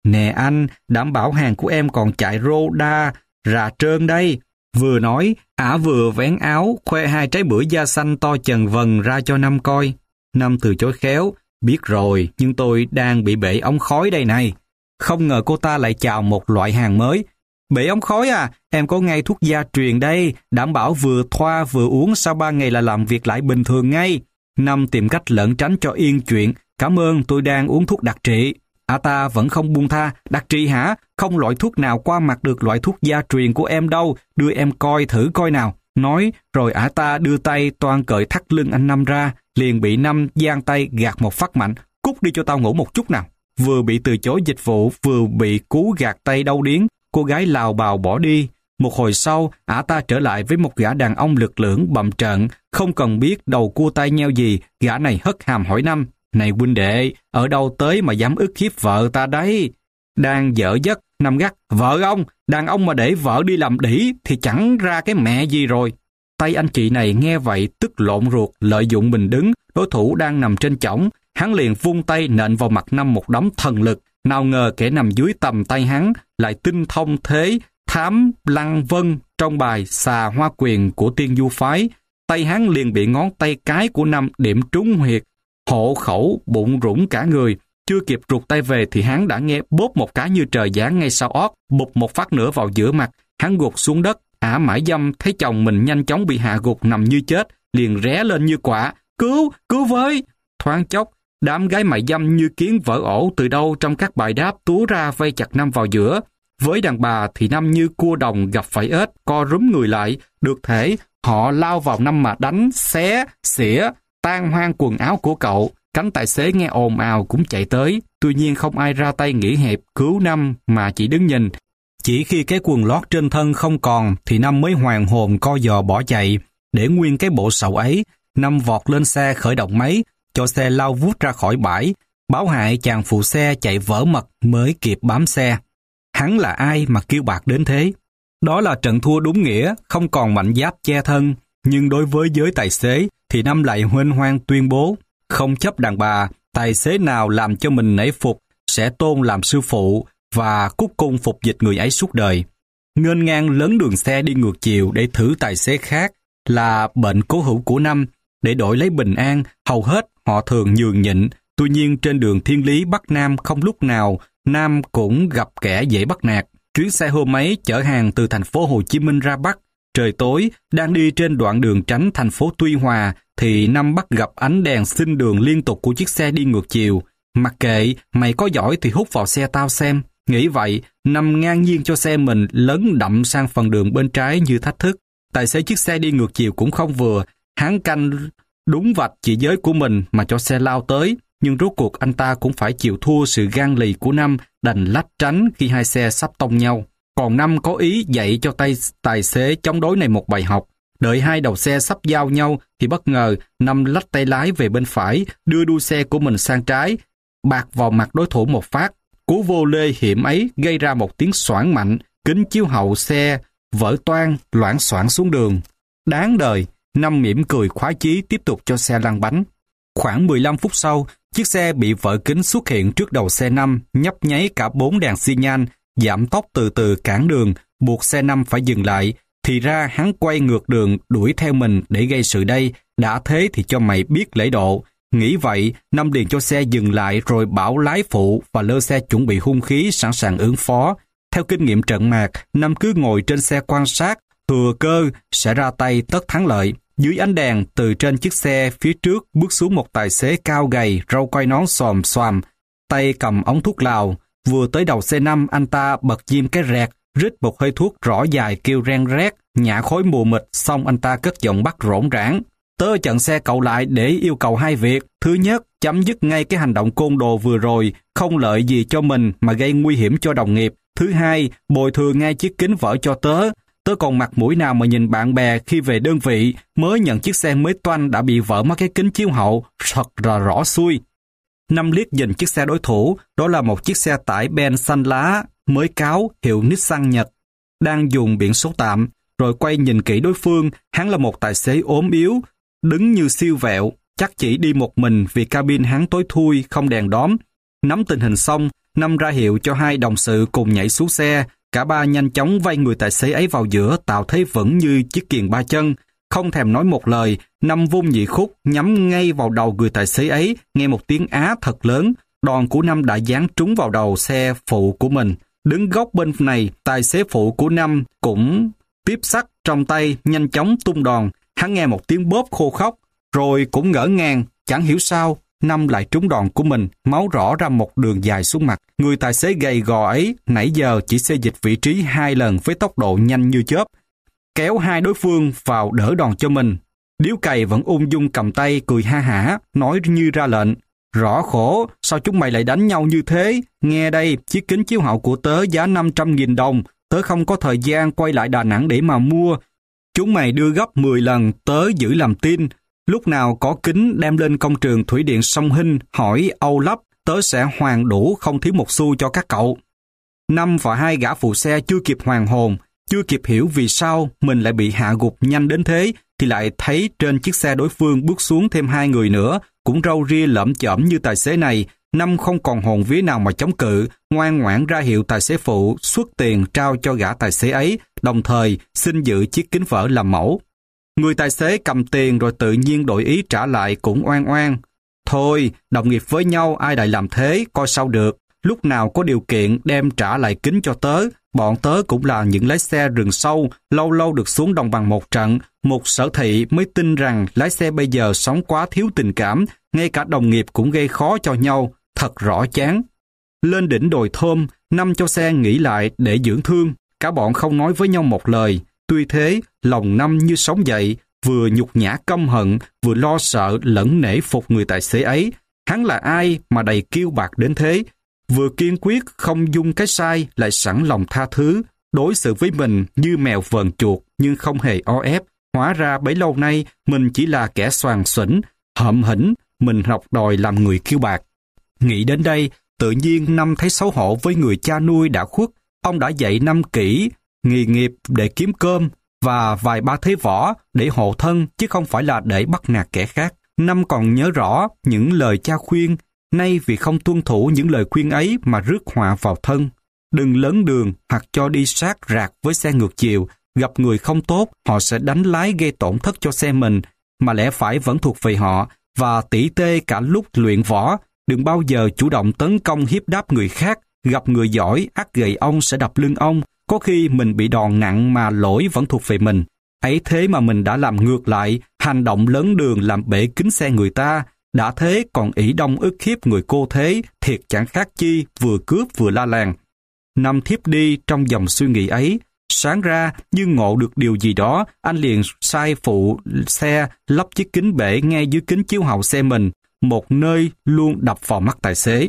Nè anh, đảm bảo hàng của em còn chạy rô đa, rà trơn đây. Vừa nói, ả vừa vén áo, khoe hai trái bưởi da xanh to chần vần ra cho Năm coi. Năm từ chối khéo, biết rồi, nhưng tôi đang bị bể ống khói đây này. Không ngờ cô ta lại chào một loại hàng mới. Bể ống khói à, em có ngay thuốc gia truyền đây, đảm bảo vừa thoa vừa uống sau ba ngày là làm việc lại bình thường ngay. Năm tìm cách lẩn tránh cho yên chuyện, cảm ơn tôi đang uống thuốc đặc trị. Ả ta vẫn không buông tha, đặc trị hả? Không loại thuốc nào qua mặt được loại thuốc gia truyền của em đâu, đưa em coi thử coi nào. Nói rồi ả ta đưa tay toan cởi thắt lưng anh Năm ra, liền bị Năm giang tay gạt một phát mạnh, cút đi cho tao ngủ một chút nào. Vừa bị từ chối dịch vụ, vừa bị cú gạt tay đau điếng, cô gái lào bào bỏ đi. Một hồi sau, ả ta trở lại với một gã đàn ông lực lưỡng bầm trợn, không cần biết đầu cua tay nheo gì, gã này hất hàm hỏi Năm, này huynh đệ, ở đâu tới mà dám ức hiếp vợ ta đấy? Đang dở giấc, Năm gắt, vợ ông, đàn ông mà để vợ đi làm đĩ thì chẳng ra cái mẹ gì rồi. Tay anh chị này nghe vậy tức lộn ruột, lợi dụng mình đứng, đối thủ đang nằm trên chõng, hắn liền vung tay nện vào mặt Năm một đấm thần lực, nào ngờ kẻ nằm dưới tầm tay hắn lại tinh thông thế thám lăng vân trong bài xà hoa quyền của tiên du phái. Tay hắn liền bị ngón tay cái của Năm điểm trúng huyệt, hộ khẩu bụng rủng cả người. Chưa kịp rụt tay về thì hắn đã nghe bốp một cái như trời giáng ngay sau ót, bụp một phát nữa vào giữa mặt. Hắn gục xuống đất. Ả mãi dâm thấy chồng mình nhanh chóng bị hạ gục nằm như chết, liền ré lên như quả, cứu, cứu với. Thoáng chốc, đám gái mại dâm như kiến vỡ ổ từ đâu trong các bài đáp túa ra vây chặt Năm vào giữa. Với đàn bà thì Năm như cua đồng gặp phải ếch, co rúm người lại, được thể họ lao vào Năm mà đánh, xé, xỉa, tan hoang quần áo của cậu. Cánh tài xế nghe ồn ào cũng chạy tới, tuy nhiên không ai ra tay nghĩa hiệp cứu Năm mà chỉ đứng nhìn. Chỉ khi cái quần lót trên thân không còn thì Năm mới hoàn hồn co giò bỏ chạy. Để nguyên cái bộ sậu ấy, Năm vọt lên xe khởi động máy, cho xe lao vút ra khỏi bãi, báo hại chàng phụ xe chạy vỡ mật mới kịp bám xe. Hắn là ai mà kiêu bạc đến thế? Đó là trận thua đúng nghĩa, không còn mảnh giáp che thân. Nhưng đối với giới tài xế thì Năm lại huênh hoang tuyên bố, không chấp đàn bà, tài xế nào làm cho mình nể phục sẽ tôn làm sư phụ và cúc cung phục dịch người ấy suốt đời. Nghênh ngang lớn đường xe đi ngược chiều để thử tài xế khác là bệnh cố hữu của Năm. Để đổi lấy bình an, hầu hết họ thường nhường nhịn. Tuy nhiên trên đường thiên lý Bắc Nam không lúc nào Nam cũng gặp kẻ dễ bắt nạt. Chuyến xe hôm ấy chở hàng từ thành phố Hồ Chí Minh ra Bắc. Trời tối, đang đi trên đoạn đường tránh thành phố Tuy Hòa thì Năm bắt gặp ánh đèn xin đường liên tục của chiếc xe đi ngược chiều. Mặc kệ, mày có giỏi thì hút vào xe tao xem. Nghĩ vậy, Năm ngang nhiên cho xe mình lấn đậm sang phần đường bên trái như thách thức. Tài xế chiếc xe đi ngược chiều cũng không vừa. Hắn canh đúng vạch chỉ giới của mình mà cho xe lao tới. Nhưng rốt cuộc anh ta cũng phải chịu thua sự gan lì của Năm, đành lách tránh khi hai xe sắp tông nhau. Còn Năm có ý dạy cho tay tài xế chống đối này một bài học. Đợi hai đầu xe sắp giao nhau thì bất ngờ Năm lách tay lái về bên phải, đưa đuôi xe của mình sang trái, bạc vào mặt đối thủ một phát. Cú vô lê hiểm ấy gây ra một tiếng xoảng mạnh, kính chiếu hậu xe vỡ toang, loảng xoảng xuống đường. Đáng đời, Năm mỉm cười khoái chí tiếp tục cho xe lăn bánh. Khoảng mười lăm phút sau, chiếc xe bị vỡ kính xuất hiện trước đầu xe Năm, nhấp nháy cả bốn đèn xi nhan, giảm tốc từ từ cản đường, buộc xe Năm phải dừng lại. Thì ra hắn quay ngược đường đuổi theo mình để gây sự đây, đã thế thì cho mày biết lễ độ. Nghĩ vậy, Năm liền cho xe dừng lại rồi bảo lái phụ và lơ xe chuẩn bị hung khí sẵn sàng ứng phó. Theo kinh nghiệm trận mạc, Năm cứ ngồi trên xe quan sát, thừa cơ sẽ ra tay tất thắng lợi. Dưới ánh đèn, từ trên chiếc xe phía trước bước xuống một tài xế cao gầy, râu quai nón xòm xoàm, tay cầm ống thuốc lào. Vừa tới đầu xe Năm, anh ta bật diêm cái rẹt, rít một hơi thuốc rõ dài kêu ren rét, nhả khói mù mịt, xong anh ta cất giọng bắt rỗn rãng. Tớ chặn xe cậu lại để yêu cầu hai việc. Thứ nhất, chấm dứt ngay cái hành động côn đồ vừa rồi, không lợi gì cho mình mà gây nguy hiểm cho đồng nghiệp. Thứ hai, bồi thường ngay chiếc kính vỡ cho tớ. Tớ còn mặt mũi nào mà nhìn bạn bè khi về đơn vị, mới nhận chiếc xe mới toanh đã bị vỡ mất cái kính chiếu hậu, thật là rõ xui. Năm liếc nhìn chiếc xe đối thủ, đó là một chiếc xe tải Ben xanh lá, mới cáo, hiệu Nissan Nhật, đang dùng biển số tạm, rồi quay nhìn kỹ đối phương, hắn là một tài xế ốm yếu, đứng như siêu vẹo, chắc chỉ đi một mình vì cabin hắn tối thui, không đèn đóm. Nắm tình hình xong, Năm ra hiệu cho hai đồng sự cùng nhảy xuống xe. Cả ba nhanh chóng vây người tài xế ấy vào giữa, tạo thế vững như chiếc kiềng ba chân. Không thèm nói một lời, Năm vung nhị khúc nhắm ngay vào đầu người tài xế ấy, nghe một tiếng á thật lớn. Đòn của Năm đã giáng trúng vào đầu xe phụ của mình. Đứng góc bên này, tài xế phụ của Năm cũng tiếp sắt trong tay, nhanh chóng tung đòn. Hắn nghe một tiếng bóp khô khóc, rồi cũng ngỡ ngàng, chẳng hiểu sao, Năm lại trúng đòn của mình, máu rõ ra một đường dài xuống mặt. Người tài xế gầy gò ấy nãy giờ chỉ xê dịch vị trí hai lần với tốc độ nhanh như chớp, kéo hai đối phương vào đỡ đòn cho mình. Điếu cày vẫn ung dung cầm tay cười ha hả, nói như ra lệnh. Rõ khổ, sao chúng mày lại đánh nhau như thế? Nghe đây, chiếc kính chiếu hậu của tớ giá năm trăm nghìn đồng, tớ không có thời gian quay lại Đà Nẵng để mà mua. Chúng mày đưa gấp mười lần, tớ giữ làm tin. Lúc nào có kính đem lên công trường thủy điện Sông Hinh hỏi Âu lắp, tớ sẽ hoàn đủ không thiếu một xu cho các cậu. Năm và hai gã phụ xe chưa kịp hoàn hồn, chưa kịp hiểu vì sao mình lại bị hạ gục nhanh đến thế, thì lại thấy trên chiếc xe đối phương bước xuống thêm hai người nữa, cũng râu ria lởm chởm như tài xế này. Năm không còn hồn vía nào mà chống cự, ngoan ngoãn ra hiệu tài xế phụ xuất tiền trao cho gã tài xế ấy, đồng thời xin giữ chiếc kính vỡ làm mẫu. Người tài xế cầm tiền rồi tự nhiên đổi ý trả lại cũng oan oan. Thôi, đồng nghiệp với nhau ai lại làm thế, coi sao được. Lúc nào có điều kiện đem trả lại kính cho tớ, bọn tớ cũng là những lái xe rừng sâu, lâu lâu được xuống đồng bằng một trận. Một Sở Thị mới tin rằng lái xe bây giờ sống quá thiếu tình cảm, ngay cả đồng nghiệp cũng gây khó cho nhau, thật rõ chán. Lên đỉnh đồi Thôm, Năm cho xe nghỉ lại để dưỡng thương, cả bọn không nói với nhau một lời. Tuy thế, lòng Năm như sống dậy, vừa nhục nhã căm hận, vừa lo sợ lẫn nể phục người tài xế ấy. Hắn là ai mà đầy kiêu bạc đến thế? Vừa kiên quyết không dung cái sai, lại sẵn lòng tha thứ, đối xử với mình như mèo vờn chuột nhưng không hề o ép. Hóa ra bấy lâu nay mình chỉ là kẻ xoàn xuẩn, hậm hĩnh, mình học đòi làm người kiêu bạc. Nghĩ đến đây, tự nhiên Năm thấy xấu hổ với người cha nuôi đã khuất. Ông đã dạy Năm kỹ, nghề nghiệp để kiếm cơm và vài ba thế võ để hộ thân, chứ không phải là để bắt nạt kẻ khác. Năm còn nhớ rõ những lời cha khuyên, nay vì không tuân thủ những lời khuyên ấy mà rước họa vào thân. Đừng lấn đường hoặc cho đi sát rạc với xe ngược chiều, gặp người không tốt, họ sẽ đánh lái gây tổn thất cho xe mình, mà lẽ phải vẫn thuộc về họ, và tỉ tê cả lúc luyện võ. Đừng bao giờ chủ động tấn công hiếp đáp người khác, gặp người giỏi, ắt gậy ông sẽ đập lưng ông, có khi mình bị đòn nặng mà lỗi vẫn thuộc về mình. Ấy thế mà mình đã làm ngược lại, hành động lấn đường làm bể kính xe người ta, đã thế còn ỷ đông ức hiếp người cô thế, thiệt chẳng khác chi, vừa cướp vừa la làng. Năm thiếp đi trong dòng suy nghĩ ấy, sáng ra như ngộ được điều gì đó, anh liền sai phụ xe lắp chiếc kính bể ngay dưới kính chiếu hậu xe mình, một nơi luôn đập vào mắt tài xế.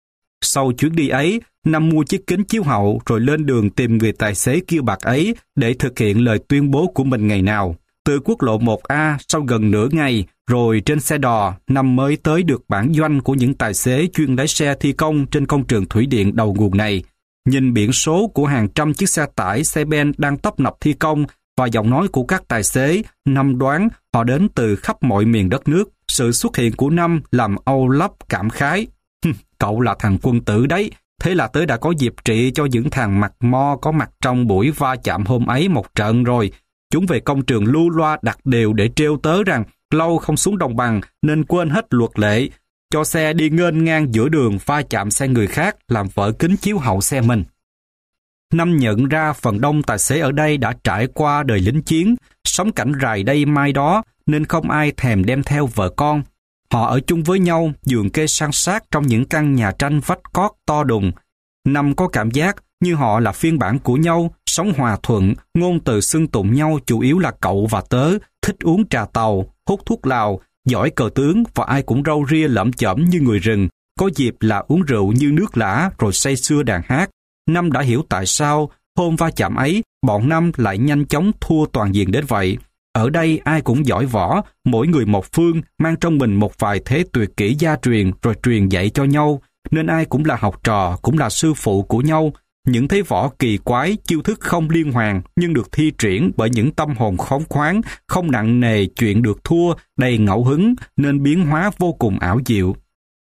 Sau chuyến đi ấy, Năm mua chiếc kính chiếu hậu rồi lên đường tìm người tài xế kiêu bạc ấy để thực hiện lời tuyên bố của mình ngày nào. Từ quốc lộ một A sau gần nửa ngày, rồi trên xe đò, Năm mới tới được bản doanh của những tài xế chuyên lái xe thi công trên công trường thủy điện đầu nguồn này. Nhìn biển số của hàng trăm chiếc xe tải, xe ben đang tấp nập thi công và giọng nói của các tài xế, Năm đoán họ đến từ khắp mọi miền đất nước. Sự xuất hiện của Năm làm Âu lắp cảm khái. Cậu là thằng quân tử đấy, thế là tớ đã có dịp trị cho những thằng mặt mo có mặt trong buổi va chạm hôm ấy một trận rồi. Chúng về công trường lưu loa đặt đều để trêu tớ rằng lâu không xuống đồng bằng nên quên hết luật lệ, cho xe đi nghênh ngang giữa đường va chạm xe người khác làm vỡ kính chiếu hậu xe mình. Năm nhận ra phần đông tài xế ở đây đã trải qua đời lính chiến, sống cảnh rày đây mai đó nên không ai thèm đem theo vợ con. Họ ở chung với nhau, giường kê san sát trong những căn nhà tranh vách cót to đùng. Năm có cảm giác như họ là phiên bản của nhau, sống hòa thuận, ngôn từ xưng tụng nhau chủ yếu là cậu và tớ, thích uống trà tàu, hút thuốc lào, giỏi cờ tướng và ai cũng râu ria lởm chởm như người rừng, có dịp là uống rượu như nước lã rồi say sưa đàn hát. Năm đã hiểu tại sao hôm va chạm ấy, bọn Năm lại nhanh chóng thua toàn diện đến vậy. Ở đây ai cũng giỏi võ, mỗi người một phương, mang trong mình một vài thế tuyệt kỹ gia truyền rồi truyền dạy cho nhau, nên ai cũng là học trò, cũng là sư phụ của nhau. Những thế võ kỳ quái, chiêu thức không liên hoàn nhưng được thi triển bởi những tâm hồn khóng khoáng, không nặng nề chuyện được thua, đầy ngẫu hứng nên biến hóa vô cùng ảo diệu.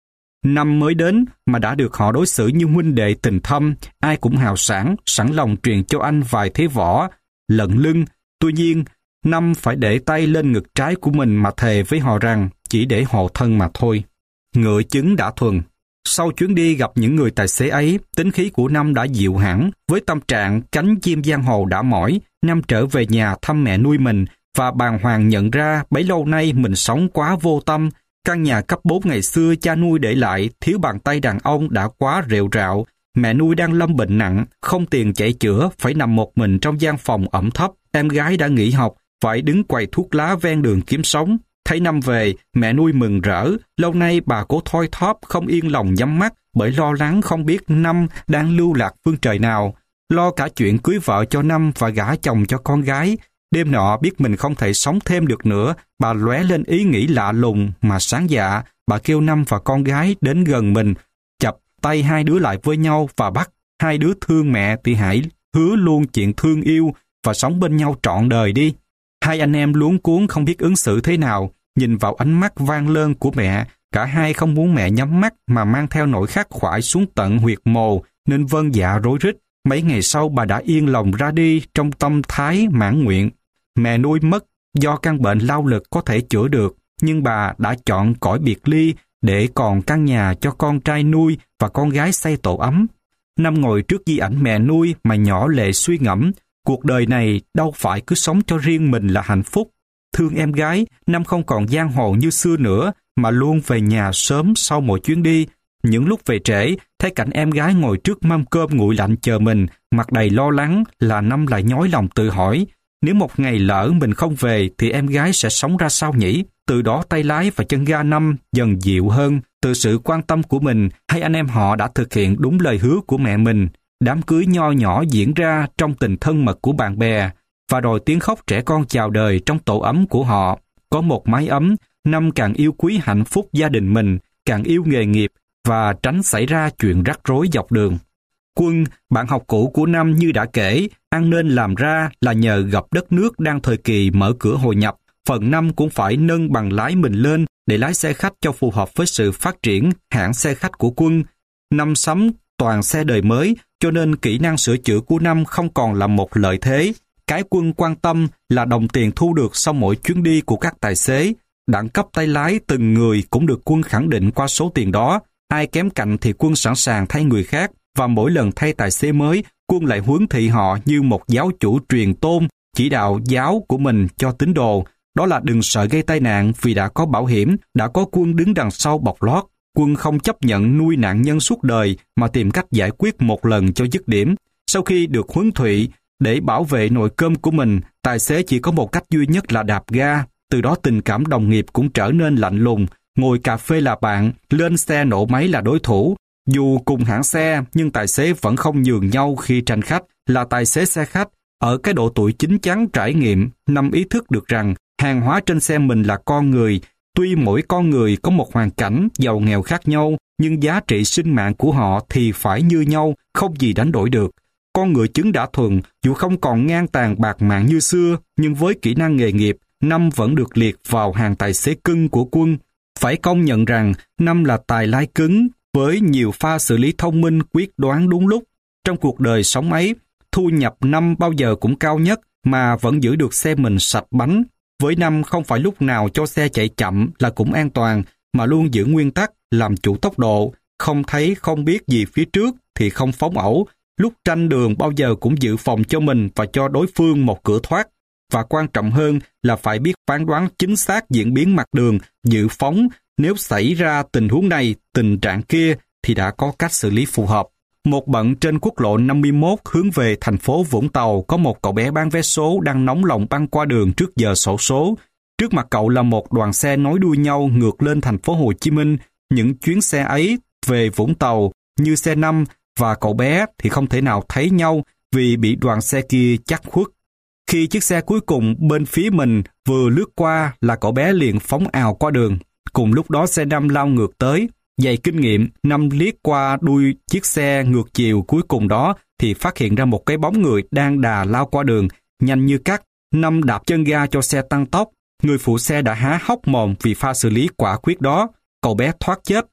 Năm mới đến mà đã được họ đối xử như huynh đệ tình thâm, ai cũng hào sảng, sẵn lòng truyền cho anh vài thế võ, lận lưng. Tuy nhiên, Năm phải để tay lên ngực trái của mình mà thề với họ rằng chỉ để hộ thân mà thôi. Ngựa chứng đã thuần. Sau chuyến đi gặp những người tài xế ấy, tính khí của Năm đã dịu hẳn. Với tâm trạng cánh chim giang hồ đã mỏi, Năm trở về nhà thăm mẹ nuôi mình và bàng hoàng nhận ra bấy lâu nay mình sống quá vô tâm. Căn nhà cấp bốn ngày xưa cha nuôi để lại thiếu bàn tay đàn ông đã quá rệu rạo. Mẹ nuôi đang lâm bệnh nặng, không tiền chạy chữa, phải nằm một mình trong gian phòng ẩm thấp. Em gái đã nghỉ học, phải đứng quầy thuốc lá ven đường kiếm sống. Thấy Năm về, mẹ nuôi mừng rỡ. Lâu nay bà cố thoi thóp không yên lòng nhắm mắt bởi lo lắng không biết Năm đang lưu lạc phương trời nào. Lo cả chuyện cưới vợ cho Năm và gả chồng cho con gái. Đêm nọ biết mình không thể sống thêm được nữa, bà lóe lên ý nghĩ lạ lùng mà sáng dạ. Bà kêu Năm và con gái đến gần mình, chập tay hai đứa lại với nhau và bắt hai đứa thương mẹ thì hãy hứa luôn chuyện thương yêu và sống bên nhau trọn đời đi. Hai anh em luống cuống không biết ứng xử thế nào, nhìn vào ánh mắt van lơn của mẹ, cả hai không muốn mẹ nhắm mắt mà mang theo nỗi khắc khoải xuống tận huyệt mồ, nên vâng dạ rối rít. Mấy ngày sau bà đã yên lòng ra đi trong tâm thái mãn nguyện. Mẹ nuôi mất do căn bệnh lao lực có thể chữa được, nhưng bà đã chọn cõi biệt ly để còn căn nhà cho con trai nuôi và con gái xây tổ ấm. Năm ngồi trước di ảnh mẹ nuôi mà nhỏ lệ suy ngẫm, cuộc đời này đâu phải cứ sống cho riêng mình là hạnh phúc. Thương em gái, Năm không còn giang hồ như xưa nữa, mà luôn về nhà sớm sau mỗi chuyến đi. Những lúc về trễ, thấy cảnh em gái ngồi trước mâm cơm nguội lạnh chờ mình, mặt đầy lo lắng, là Năm lại nhói lòng tự hỏi, nếu một ngày lỡ mình không về thì em gái sẽ sống ra sao nhỉ? Từ đó tay lái và chân ga Năm dần dịu hơn. Từ sự quan tâm của mình, hai anh em họ đã thực hiện đúng lời hứa của mẹ mình. Đám cưới nho nhỏ diễn ra trong tình thân mật của bạn bè, và rồi tiếng khóc trẻ con chào đời trong tổ ấm của họ. Có một mái ấm, Năm càng yêu quý hạnh phúc gia đình mình, càng yêu nghề nghiệp và tránh xảy ra chuyện rắc rối dọc đường. Quân, bạn học cũ của Năm như đã kể, ăn nên làm ra là nhờ gặp đất nước đang thời kỳ mở cửa hội nhập. Phần Năm cũng phải nâng bằng lái mình lên để lái xe khách cho phù hợp với sự phát triển hãng xe khách của Quân. Năm sắm toàn xe đời mới, cho nên kỹ năng sửa chữa của Năm không còn là một lợi thế. Cái Quân quan tâm là đồng tiền thu được sau mỗi chuyến đi của các tài xế. Đẳng cấp tay lái từng người cũng được Quân khẳng định qua số tiền đó. Ai kém cạnh thì Quân sẵn sàng thay người khác, và mỗi lần thay tài xế mới, Quân lại huấn thị họ như một giáo chủ truyền tôn, chỉ đạo giáo của mình cho tín đồ. Đó là đừng sợ gây tai nạn vì đã có bảo hiểm, đã có Quân đứng đằng sau bọc lót. Quân không chấp nhận nuôi nạn nhân suốt đời mà tìm cách giải quyết một lần cho dứt điểm. Sau khi được huấn thụy để bảo vệ nồi cơm của mình, tài xế chỉ có một cách duy nhất là đạp ga. Từ đó tình cảm đồng nghiệp cũng trở nên lạnh lùng. Ngồi cà phê là bạn, lên xe nổ máy là đối thủ. Dù cùng hãng xe, nhưng tài xế vẫn không nhường nhau khi tranh khách. Là tài xế xe khách, ở cái độ tuổi chín chắn trải nghiệm, Năm ý thức được rằng hàng hóa trên xe mình là con người. Tuy mỗi con người có một hoàn cảnh giàu nghèo khác nhau, nhưng giá trị sinh mạng của họ thì phải như nhau, không gì đánh đổi được. Con ngựa chứng đã thuần, dù không còn ngang tàn bạc mạng như xưa, nhưng với kỹ năng nghề nghiệp, Năm vẫn được liệt vào hàng tài xế cưng của Quân. Phải công nhận rằng Năm là tài lái cứng, với nhiều pha xử lý thông minh quyết đoán đúng lúc. Trong cuộc đời sống ấy, thu nhập Năm bao giờ cũng cao nhất mà vẫn giữ được xe mình sạch bánh. Với Năm không phải lúc nào cho xe chạy chậm là cũng an toàn, mà luôn giữ nguyên tắc làm chủ tốc độ, không thấy không biết gì phía trước thì không phóng ẩu. Lúc tranh đường bao giờ cũng dự phòng cho mình và cho đối phương một cửa thoát. Và quan trọng hơn là phải biết phán đoán chính xác diễn biến mặt đường, dự phóng. Nếu xảy ra tình huống này, tình trạng kia thì đã có cách xử lý phù hợp. Một bận trên quốc lộ năm mươi mốt hướng về thành phố Vũng Tàu có một cậu bé bán vé số đang nóng lòng băng qua đường trước giờ xổ số. Trước mặt cậu là một đoàn xe nối đuôi nhau ngược lên thành phố Hồ Chí Minh. Những chuyến xe ấy về Vũng Tàu như xe năm và cậu bé thì không thể nào thấy nhau vì bị đoàn xe kia chắt khuất. Khi chiếc xe cuối cùng bên phía mình vừa lướt qua là cậu bé liền phóng ào qua đường. Cùng lúc đó xe năm lao ngược tới. Dày kinh nghiệm, Năm liếc qua đuôi chiếc xe ngược chiều cuối cùng đó thì phát hiện ra một cái bóng người đang đà lao qua đường, nhanh như cắt. Năm đạp chân ga cho xe tăng tốc. Người phụ xe đã há hốc mồm vì pha xử lý quả quyết đó. Cậu bé thoát chết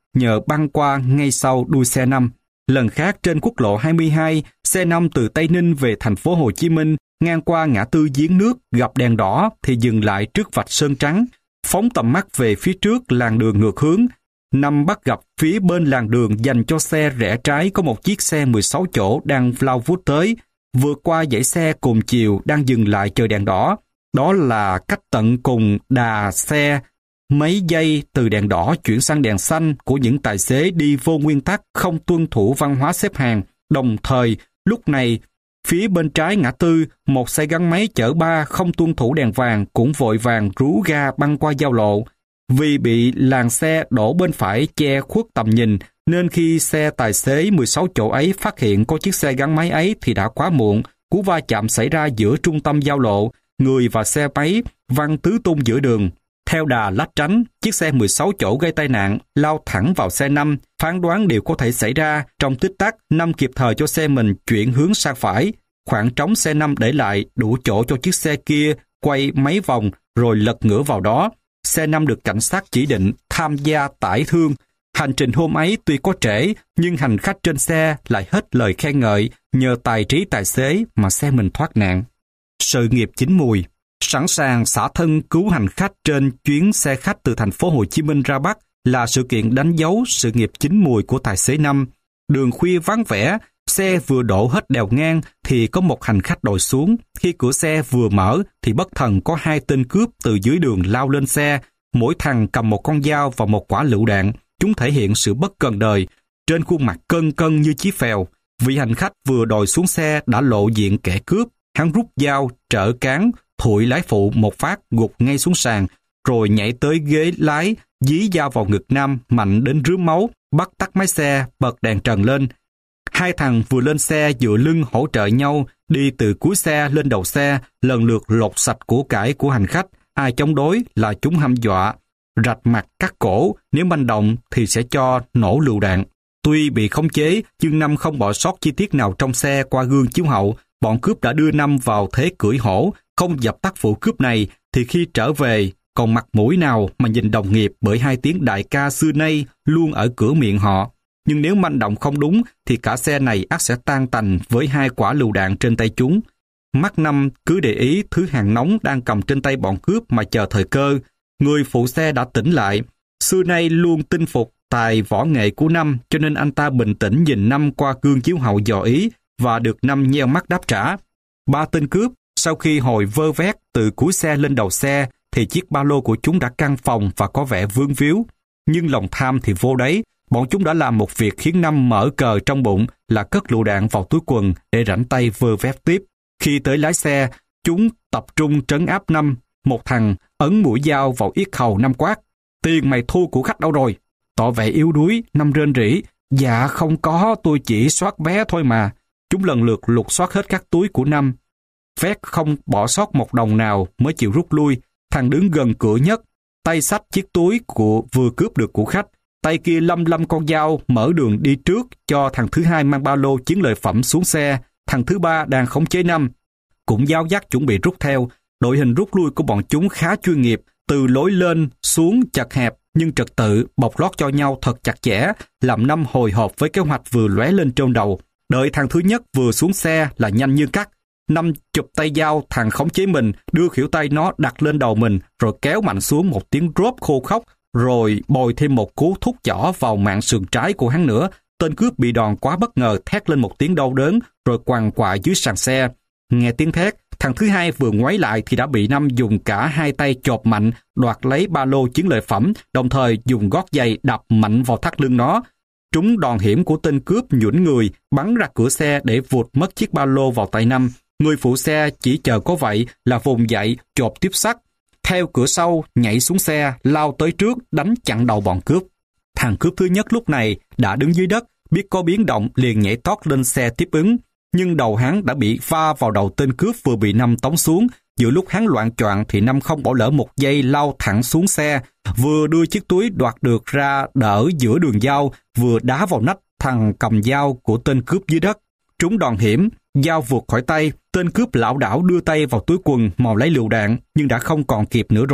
nhờ băng qua ngay sau đuôi xe năm. Lần khác trên quốc lộ hai mươi hai, xe năm từ Tây Ninh về thành phố Hồ Chí Minh ngang qua ngã tư Giếng Nước gặp đèn đỏ thì dừng lại trước vạch sơn trắng, phóng tầm mắt về phía trước làn đường ngược hướng. Năm bắt gặp phía bên làn đường dành cho xe rẽ trái có một chiếc xe mười sáu chỗ đang lao vút tới, vượt qua dãy xe cùng chiều đang dừng lại chờ đèn đỏ. Đó là cách tận cùng đà xe mấy giây từ đèn đỏ chuyển sang đèn xanh của những tài xế đi vô nguyên tắc không tuân thủ văn hóa xếp hàng. Đồng thời, lúc này, phía bên trái ngã tư, một xe gắn máy chở ba không tuân thủ đèn vàng cũng vội vàng rú ga băng qua giao lộ. Vì bị làn xe đổ bên phải che khuất tầm nhìn, nên khi xe tài xế mười sáu chỗ ấy phát hiện có chiếc xe gắn máy ấy thì đã quá muộn. Cú va chạm xảy ra giữa trung tâm giao lộ, người và xe máy văng tứ tung giữa đường. Theo đà lách tránh, chiếc xe mười sáu chỗ gây tai nạn lao thẳng vào xe năm, phán đoán điều có thể xảy ra. Trong tích tắc, năm kịp thời cho xe mình chuyển hướng sang phải. Khoảng trống xe năm để lại đủ chỗ cho chiếc xe kia quay mấy vòng rồi lật ngửa vào đó. Xe năm được cảnh sát chỉ định tham gia tải thương. Hành trình hôm ấy tuy có trễ, nhưng hành khách trên xe lại hết lời khen ngợi, nhờ tài trí tài xế mà xe mình thoát nạn. Sự nghiệp chín mùi. Sẵn sàng xả thân cứu hành khách trên chuyến xe khách từ thành phố Hồ Chí Minh ra Bắc là sự kiện đánh dấu sự nghiệp chín mùi của tài xế năm. Đường khuya vắng vẻ, xe vừa đổ hết đèo ngang thì có một hành khách đồi xuống. Khi cửa xe vừa mở thì bất thần có hai tên cướp từ dưới đường lao lên xe, mỗi thằng cầm một con dao và một quả lựu đạn. Chúng thể hiện sự bất cần đời, trên khuôn mặt cân cân như chí phèo. Vị hành khách vừa đồi xuống xe đã lộ diện kẻ cướp. Hắn rút dao, trở cán, thụi lái phụ một phát gục ngay xuống sàn, rồi nhảy tới ghế lái, dí dao vào ngực Nam mạnh đến rướm máu, bắt tắt máy xe, bật đèn trần lên. Hai thằng vừa lên xe dựa lưng hỗ trợ nhau, đi từ cuối xe lên đầu xe, lần lượt lột sạch của cải của hành khách. Ai chống đối là chúng hăm dọa, rạch mặt cắt cổ, nếu manh động thì sẽ cho nổ lựu đạn. Tuy bị khống chế, nhưng Năm không bỏ sót chi tiết nào trong xe qua gương chiếu hậu. Bọn cướp đã đưa Năm vào thế cưỡi hổ, không dập tắt vụ cướp này thì khi trở về còn mặt mũi nào mà nhìn đồng nghiệp, bởi hai tiếng đại ca xưa nay luôn ở cửa miệng họ. Nhưng nếu manh động không đúng thì cả xe này ắt sẽ tan tành với hai quả lựu đạn trên tay chúng. Mắt Năm cứ để ý thứ hàng nóng đang cầm trên tay bọn cướp mà chờ thời cơ. Người phụ xe đã tỉnh lại. Xưa nay luôn tin phục tài võ nghệ của Năm, cho nên anh ta bình tĩnh nhìn Năm qua gương chiếu hậu dò ý và được Năm nheo mắt đáp trả. Ba tên cướp sau khi hồi vơ vét từ cuối xe lên đầu xe thì chiếc ba lô của chúng đã căng phòng và có vẻ vương víu. Nhưng lòng tham thì vô đấy. Bọn chúng đã làm một việc khiến Năm mở cờ trong bụng là cất lựu đạn vào túi quần để rảnh tay vơ vét tiếp. Khi tới lái xe, chúng tập trung trấn áp Năm. Một thằng ấn mũi dao vào yết hầu Năm quát: "Tiền mày thu của khách đâu rồi?" Tỏ vẻ yếu đuối, Năm rên rỉ: "Dạ không có, tôi chỉ soát vé thôi mà." Chúng lần lượt lục soát hết các túi của Năm, vét không bỏ sót một đồng nào mới chịu rút lui. Thằng đứng gần cửa nhất, tay xách chiếc túi của vừa cướp được của khách, tay kia lăm lăm con dao mở đường đi trước cho thằng thứ hai mang ba lô chiến lợi phẩm xuống xe. Thằng thứ ba đang khống chế Năm, cũng giáo dắt chuẩn bị rút theo. Đội hình rút lui của bọn chúng khá chuyên nghiệp, từ lối lên xuống chật hẹp nhưng trật tự, bọc lót cho nhau thật chặt chẽ, làm Năm hồi hộp với kế hoạch vừa lóe lên trong đầu. Đợi thằng thứ nhất vừa xuống xe là nhanh như cắt. Năm chụp tay dao thằng khống chế mình, đưa khuỷu tay nó đặt lên đầu mình, rồi kéo mạnh xuống một tiếng rốp khô khóc, rồi bồi thêm một cú thúc chỏ vào mạn sườn trái của hắn nữa. Tên cướp bị đòn quá bất ngờ thét lên một tiếng đau đớn, rồi quằn quại dưới sàn xe. Nghe tiếng thét, thằng thứ hai vừa ngoáy lại thì đã bị Năm dùng cả hai tay chộp mạnh, đoạt lấy ba lô chiến lợi phẩm, đồng thời dùng gót giày đập mạnh vào thắt lưng nó. Trúng đòn hiểm của tên cướp nhũn người, bắn ra cửa xe để vụt mất chiếc ba lô vào tay Năm. Người phụ xe chỉ chờ có vậy là vùng dậy, chộp tiếp sắt, theo cửa sau nhảy xuống xe, lao tới trước đánh chặn đầu bọn cướp. Thằng cướp thứ nhất lúc này đã đứng dưới đất, biết có biến động liền nhảy tót lên xe tiếp ứng, nhưng đầu hắn đã bị va vào đầu tên cướp vừa bị Năm tống xuống. Giữa lúc hắn loạng choạng thì Năm không bỏ lỡ một giây lao thẳng xuống xe, vừa đưa chiếc túi đoạt được ra đỡ giữa đường dao, vừa đá vào nách thằng cầm dao của tên cướp dưới đất. Trúng đòn hiểm, dao vụt khỏi tay, tên cướp lảo đảo đưa tay vào túi quần mò lấy lựu đạn, nhưng đã không còn kịp nữa rồi.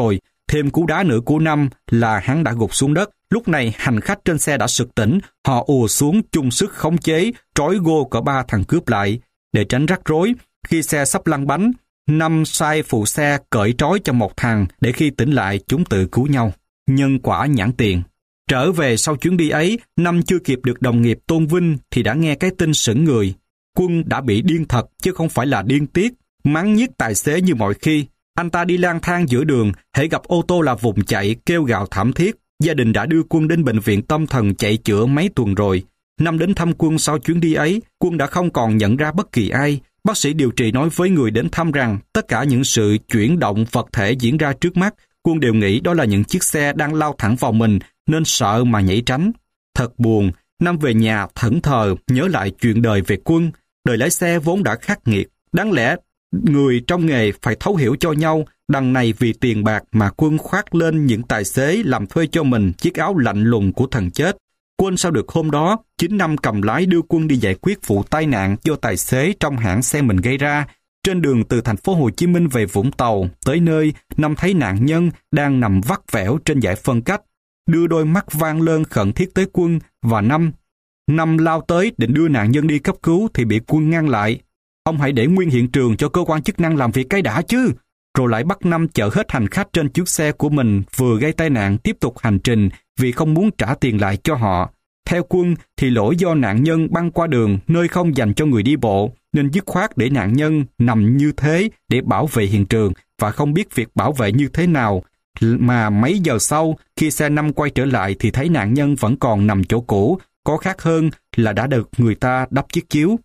Thêm cú đá nữa của Năm là hắn đã gục xuống đất. Lúc này hành khách trên xe đã sực tỉnh, họ ùa xuống chung sức khống chế, trói gô cả ba thằng cướp lại. Để tránh rắc rối, khi xe sắp lăn bánh, Năm sai phụ xe cởi trói cho một thằng để khi tỉnh lại chúng tự cứu nhau. Nhân quả nhãn tiền. Trở về sau chuyến đi ấy, Năm chưa kịp được đồng nghiệp tôn vinh thì đã nghe cái tin sững người. Quân đã bị điên thật chứ không phải là điên tiết, mắng nhiếc tài xế như mọi khi. Anh ta đi lang thang giữa đường, hễ gặp ô tô là vùng chạy, kêu gào thảm thiết. Gia đình đã đưa Quân đến bệnh viện tâm thần chạy chữa mấy tuần rồi. Năm đến thăm Quân sau chuyến đi ấy, Quân đã không còn nhận ra bất kỳ ai. Bác sĩ điều trị nói với người đến thăm rằng tất cả những sự chuyển động vật thể diễn ra trước mắt, Quân đều nghĩ đó là những chiếc xe đang lao thẳng vào mình, nên sợ mà nhảy tránh. Thật buồn, Năm về nhà thẫn thờ nhớ lại chuyện đời về Quân. Đời lái xe vốn đã khắc nghiệt. Đáng lẽ người trong nghề phải thấu hiểu cho nhau, đằng này vì tiền bạc mà Quân khoác lên những tài xế làm thuê cho mình chiếc áo lạnh lùng của thần chết. Quên sao được hôm đó, chính Năm cầm lái đưa Quân đi giải quyết vụ tai nạn do tài xế trong hãng xe mình gây ra. Trên đường từ thành phố Hồ Chí Minh về Vũng Tàu, tới nơi, Năm thấy nạn nhân đang nằm vắt vẻo trên dải phân cách, đưa đôi mắt vang lơn khẩn thiết tới Quân và Năm. Năm lao tới định đưa nạn nhân đi cấp cứu thì bị Quân ngăn lại. Ông hãy để nguyên hiện trường cho cơ quan chức năng làm việc cái đã chứ. Rồi lại bắt Năm chở hết hành khách trên chiếc xe của mình vừa gây tai nạn tiếp tục hành trình vì không muốn trả tiền lại cho họ. Theo Quân thì lỗi do nạn nhân băng qua đường nơi không dành cho người đi bộ, nên dứt khoát để nạn nhân nằm như thế để bảo vệ hiện trường và không biết việc bảo vệ như thế nào. Mà mấy giờ sau, khi xe Năm quay trở lại thì thấy nạn nhân vẫn còn nằm chỗ cũ, có khác hơn là đã được người ta đắp chiếc chiếu.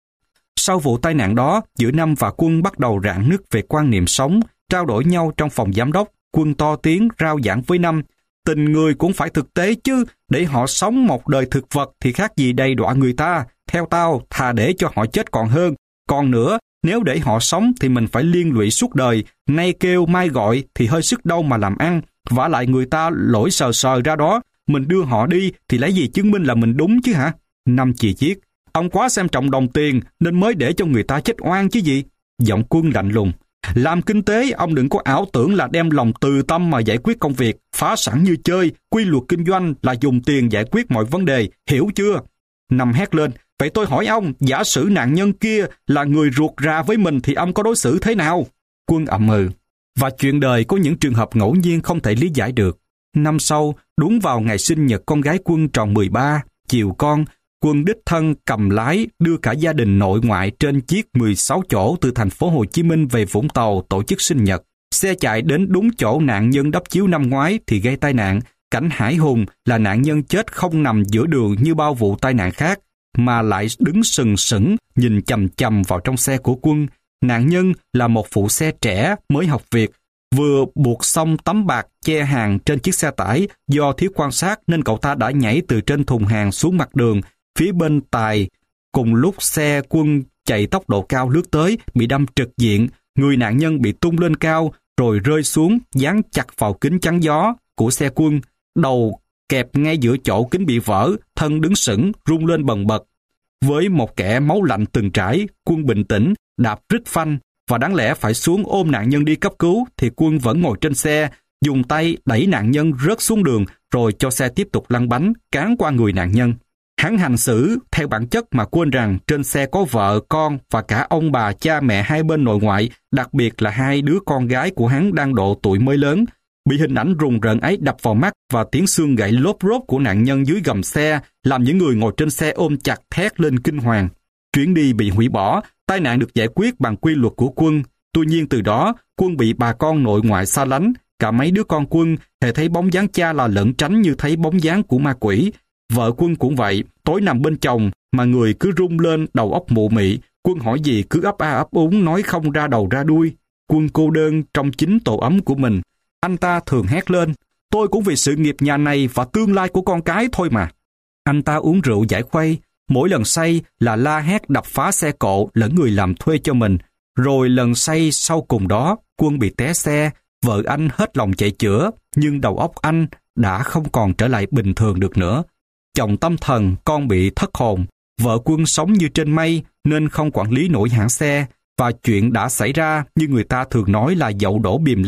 Sau vụ tai nạn đó, giữa Năm và Quân bắt đầu rạn nứt về quan niệm sống, trao đổi nhau trong phòng giám đốc. Quân to tiếng rao giảng với Năm, tình người cũng phải thực tế chứ, để họ sống một đời thực vật thì khác gì đầy đọa người ta. Theo tao, thà để cho họ chết còn hơn. Còn nữa, nếu để họ sống thì mình phải liên lụy suốt đời, nay kêu mai gọi thì hơi sức đâu mà làm ăn. Vả lại người ta lỗi sờ sờ ra đó, mình đưa họ đi thì lấy gì chứng minh là mình đúng chứ hả? Năm chì chiết, ông quá xem trọng đồng tiền nên mới để cho người ta chết oan chứ gì. Giọng Quân lạnh lùng, làm kinh tế ông đừng có ảo tưởng là đem lòng từ tâm mà giải quyết công việc, phá sản như chơi, quy luật kinh doanh là dùng tiền giải quyết mọi vấn đề, hiểu chưa? Năm hét lên, vậy tôi hỏi ông, giả sử nạn nhân kia là người ruột rà với mình thì ông có đối xử thế nào? Quân ậm ừ. Và chuyện đời có những trường hợp ngẫu nhiên không thể lý giải được. Năm sau, đúng vào ngày sinh nhật con gái Quân tròn mười ba, chiều con, Quân đích thân cầm lái đưa cả gia đình nội ngoại trên chiếc mười sáu chỗ từ thành phố Hồ Chí Minh về Vũng Tàu tổ chức sinh nhật. Xe chạy đến đúng chỗ nạn nhân đắp chiếu năm ngoái thì gây tai nạn. Cảnh hãi hùng là nạn nhân chết không nằm giữa đường như bao vụ tai nạn khác, mà lại đứng sừng sững nhìn chằm chằm vào trong xe của Quân. Nạn nhân là một phụ xe trẻ mới học việc, vừa buộc xong tấm bạc che hàng trên chiếc xe tải. Do thiếu quan sát nên cậu ta đã nhảy từ trên thùng hàng xuống mặt đường, phía bên tài. Cùng lúc xe Quân chạy tốc độ cao lướt tới, bị đâm trực diện. Người nạn nhân bị tung lên cao, rồi rơi xuống, dán chặt vào kính chắn gió của xe Quân. Đầu kẹp ngay giữa chỗ kính bị vỡ, thân đứng sững, rung lên bần bật. Với một kẻ máu lạnh từng trải, Quân bình tĩnh, đạp rít phanh, và đáng lẽ phải xuống ôm nạn nhân đi cấp cứu, thì Quân vẫn ngồi trên xe, dùng tay đẩy nạn nhân rớt xuống đường, rồi cho xe tiếp tục lăn bánh, cán qua người nạn nhân. Hắn hành xử theo bản chất mà quên rằng trên xe có vợ, con và cả ông bà cha mẹ hai bên nội ngoại, đặc biệt là hai đứa con gái của hắn đang độ tuổi mới lớn. Bị hình ảnh rùng rợn ấy đập vào mắt và tiếng xương gãy lốp rốp của nạn nhân dưới gầm xe làm những người ngồi trên xe ôm chặt thét lên kinh hoàng. Chuyến đi bị hủy bỏ, tai nạn được giải quyết bằng quy luật của Quân. Tuy nhiên từ đó, Quân bị bà con nội ngoại xa lánh. Cả mấy đứa con Quân hễ thấy bóng dáng cha là lẩn tránh như thấy bóng dáng của ma quỷ. Vợ Quân cũng vậy, tối nằm bên chồng mà người cứ rung lên, đầu óc mụ mị. Quân hỏi gì cứ ấp a ấp úng nói không ra đầu ra đuôi. Quân cô đơn trong chính tổ ấm của mình. Anh ta thường hét lên, tôi cũng vì sự nghiệp nhà này và tương lai của con cái thôi mà. Anh ta uống rượu giải khuây, mỗi lần say là la hét đập phá xe cộ lẫn người làm thuê cho mình. Rồi lần say sau cùng đó, Quân bị té xe, vợ anh hết lòng chạy chữa, nhưng đầu óc anh đã không còn trở lại bình thường được nữa. Chồng tâm thần, con bị thất hồn. Vợ Quân sống như trên mây nên không quản lý nổi hãng xe, và chuyện đã xảy ra như người ta thường nói là dậu đổ bìm leo,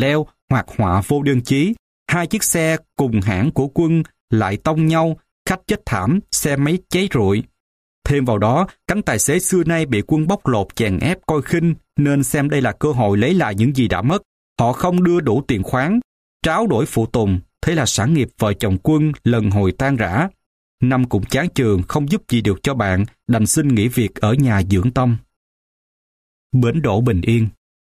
hoạt họa vô đơn chí. Hai chiếc xe cùng hãng của Quân lại tông nhau, khách chết thảm, xe máy cháy rụi. Thêm vào đó, cánh tài xế xưa nay bị Quân bóc lột chèn ép coi khinh, nên xem đây là cơ hội lấy lại những gì đã mất. Họ không đưa đủ tiền khoán, tráo đổi phụ tùng, thế là sản nghiệp vợ chồng Quân lần hồi tan rã. Năm cũng chán chường, không giúp gì được cho bạn, đành xin nghỉ việc ở nhà dưỡng tâm. Bến đỗ bình yên.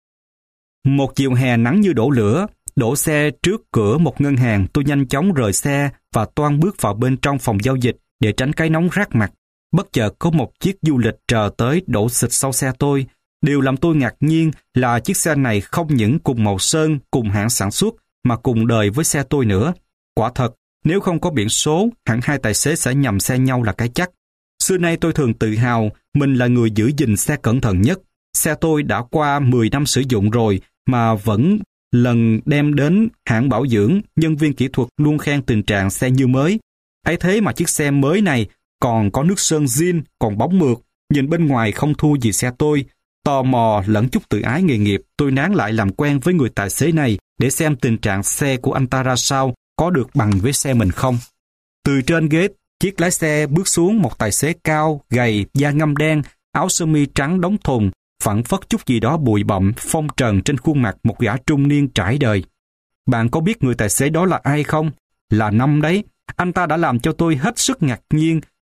Một chiều hè nắng như đổ lửa, đổ xe trước cửa một ngân hàng, tôi nhanh chóng rời xe và toan bước vào bên trong phòng giao dịch để tránh cái nóng rát mặt. Bất chợt có một chiếc du lịch chờ tới đổ xịch sau xe tôi. Điều làm tôi ngạc nhiên là chiếc xe này không những cùng màu sơn, cùng hãng sản xuất, mà cùng đời với xe tôi nữa. Quả thật, nếu không có biển số, hẳn hai tài xế sẽ nhầm xe nhau là cái chắc. Xưa nay tôi thường tự hào mình là người giữ gìn xe cẩn thận nhất. Xe tôi đã qua mười năm sử dụng rồi mà vẫn lần đem đến hãng bảo dưỡng, nhân viên kỹ thuật luôn khen tình trạng xe như mới. Ấy thế mà chiếc xe mới này còn có nước sơn zin, còn bóng mượt, nhìn bên ngoài không thua gì xe tôi. Tò mò lẫn chút tự ái nghề nghiệp, tôi nán lại làm quen với người tài xế này để xem tình trạng xe của anh ta ra sao, có được bằng với xe mình không. Từ trên ghế chiếc lái xe bước xuống một tài xế cao, gầy, da ngăm đen, áo sơ mi trắng đóng thùng, phảng phất chút gì đó bụi bặm, phong trần trên khuôn mặt một gã trung niên trải đời. Bạn có biết người tài xế đó là ai không? Là Năm đấy. Anh ta đã làm cho tôi hết sức ngạc nhiên.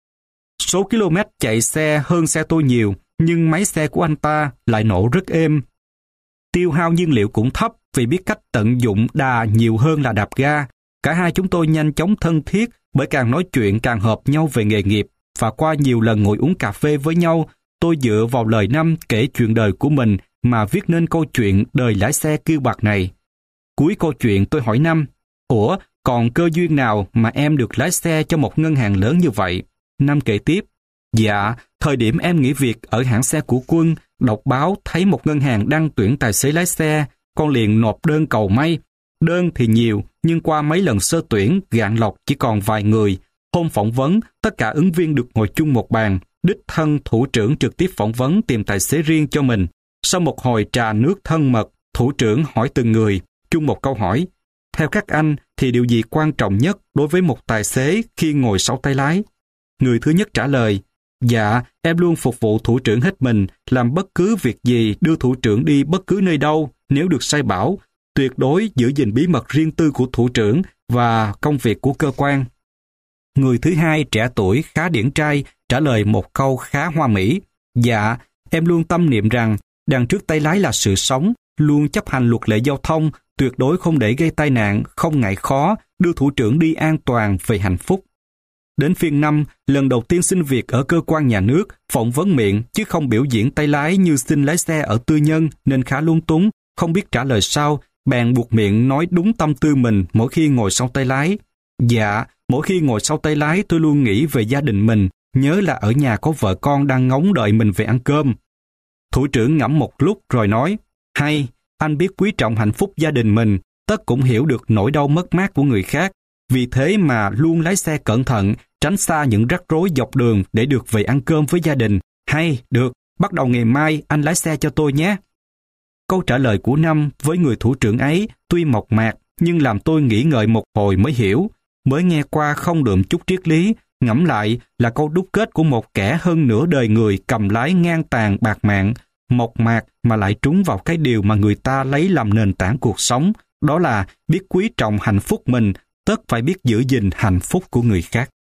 Số km chạy xe hơn xe tôi nhiều, nhưng máy xe của anh ta lại nổ rất êm. Tiêu hao nhiên liệu cũng thấp vì biết cách tận dụng đà nhiều hơn là đạp ga. Cả hai chúng tôi nhanh chóng thân thiết bởi càng nói chuyện càng hợp nhau về nghề nghiệp, và qua nhiều lần ngồi uống cà phê với nhau, tôi dựa vào lời Năm kể chuyện đời của mình mà viết nên câu chuyện đời lái xe kiêu bạc này. Cuối câu chuyện tôi hỏi Năm, ủa, còn cơ duyên nào mà em được lái xe cho một ngân hàng lớn như vậy? Năm kể tiếp, dạ, thời điểm em nghỉ việc ở hãng xe của Quân, đọc báo thấy một ngân hàng đang tuyển tài xế lái xe, con liền nộp đơn cầu may. Đơn thì nhiều, nhưng qua mấy lần sơ tuyển, gạn lọc chỉ còn vài người. Hôm phỏng vấn, tất cả ứng viên được ngồi chung một bàn. Đích thân thủ trưởng trực tiếp phỏng vấn tìm tài xế riêng cho mình. Sau một hồi trà nước thân mật, thủ trưởng hỏi từng người, chung một câu hỏi. Theo các anh thì điều gì quan trọng nhất đối với một tài xế khi ngồi sau tay lái? Người thứ nhất trả lời, dạ, em luôn phục vụ thủ trưởng hết mình, làm bất cứ việc gì, đưa thủ trưởng đi bất cứ nơi đâu, nếu được sai bảo, tuyệt đối giữ gìn bí mật riêng tư của thủ trưởng và công việc của cơ quan. Người thứ hai trẻ tuổi khá điển trai trả lời một câu khá hoa mỹ, dạ, em luôn tâm niệm rằng đằng trước tay lái là sự sống, luôn chấp hành luật lệ giao thông, tuyệt đối không để gây tai nạn, không ngại khó, đưa thủ trưởng đi an toàn về hạnh phúc. Đến phiên Năm, lần đầu tiên xin việc ở cơ quan nhà nước, phỏng vấn miệng chứ không biểu diễn tay lái như xin lái xe ở tư nhân nên khá lung túng, không biết trả lời sao, bèn buộc miệng nói đúng tâm tư mình mỗi khi ngồi sau tay lái. Dạ, mỗi khi ngồi sau tay lái tôi luôn nghĩ về gia đình mình, nhớ là ở nhà có vợ con đang ngóng đợi mình về ăn cơm. Thủ trưởng ngẫm một lúc rồi nói, hay, anh biết quý trọng hạnh phúc gia đình mình, tất cũng hiểu được nỗi đau mất mát của người khác. Vì thế mà luôn lái xe cẩn thận, tránh xa những rắc rối dọc đường để được về ăn cơm với gia đình. Hay, được, bắt đầu ngày mai anh lái xe cho tôi nhé. Câu trả lời của Năm với người thủ trưởng ấy tuy mộc mạc nhưng làm tôi nghĩ ngợi một hồi mới hiểu. Mới nghe qua không đượm chút triết lý, ngẫm lại là câu đúc kết của một kẻ hơn nửa đời người cầm lái ngang tàn bạc mạng, mộc mạc mà lại trúng vào cái điều mà người ta lấy làm nền tảng cuộc sống, đó là biết quý trọng hạnh phúc mình, tất phải biết giữ gìn hạnh phúc của người khác.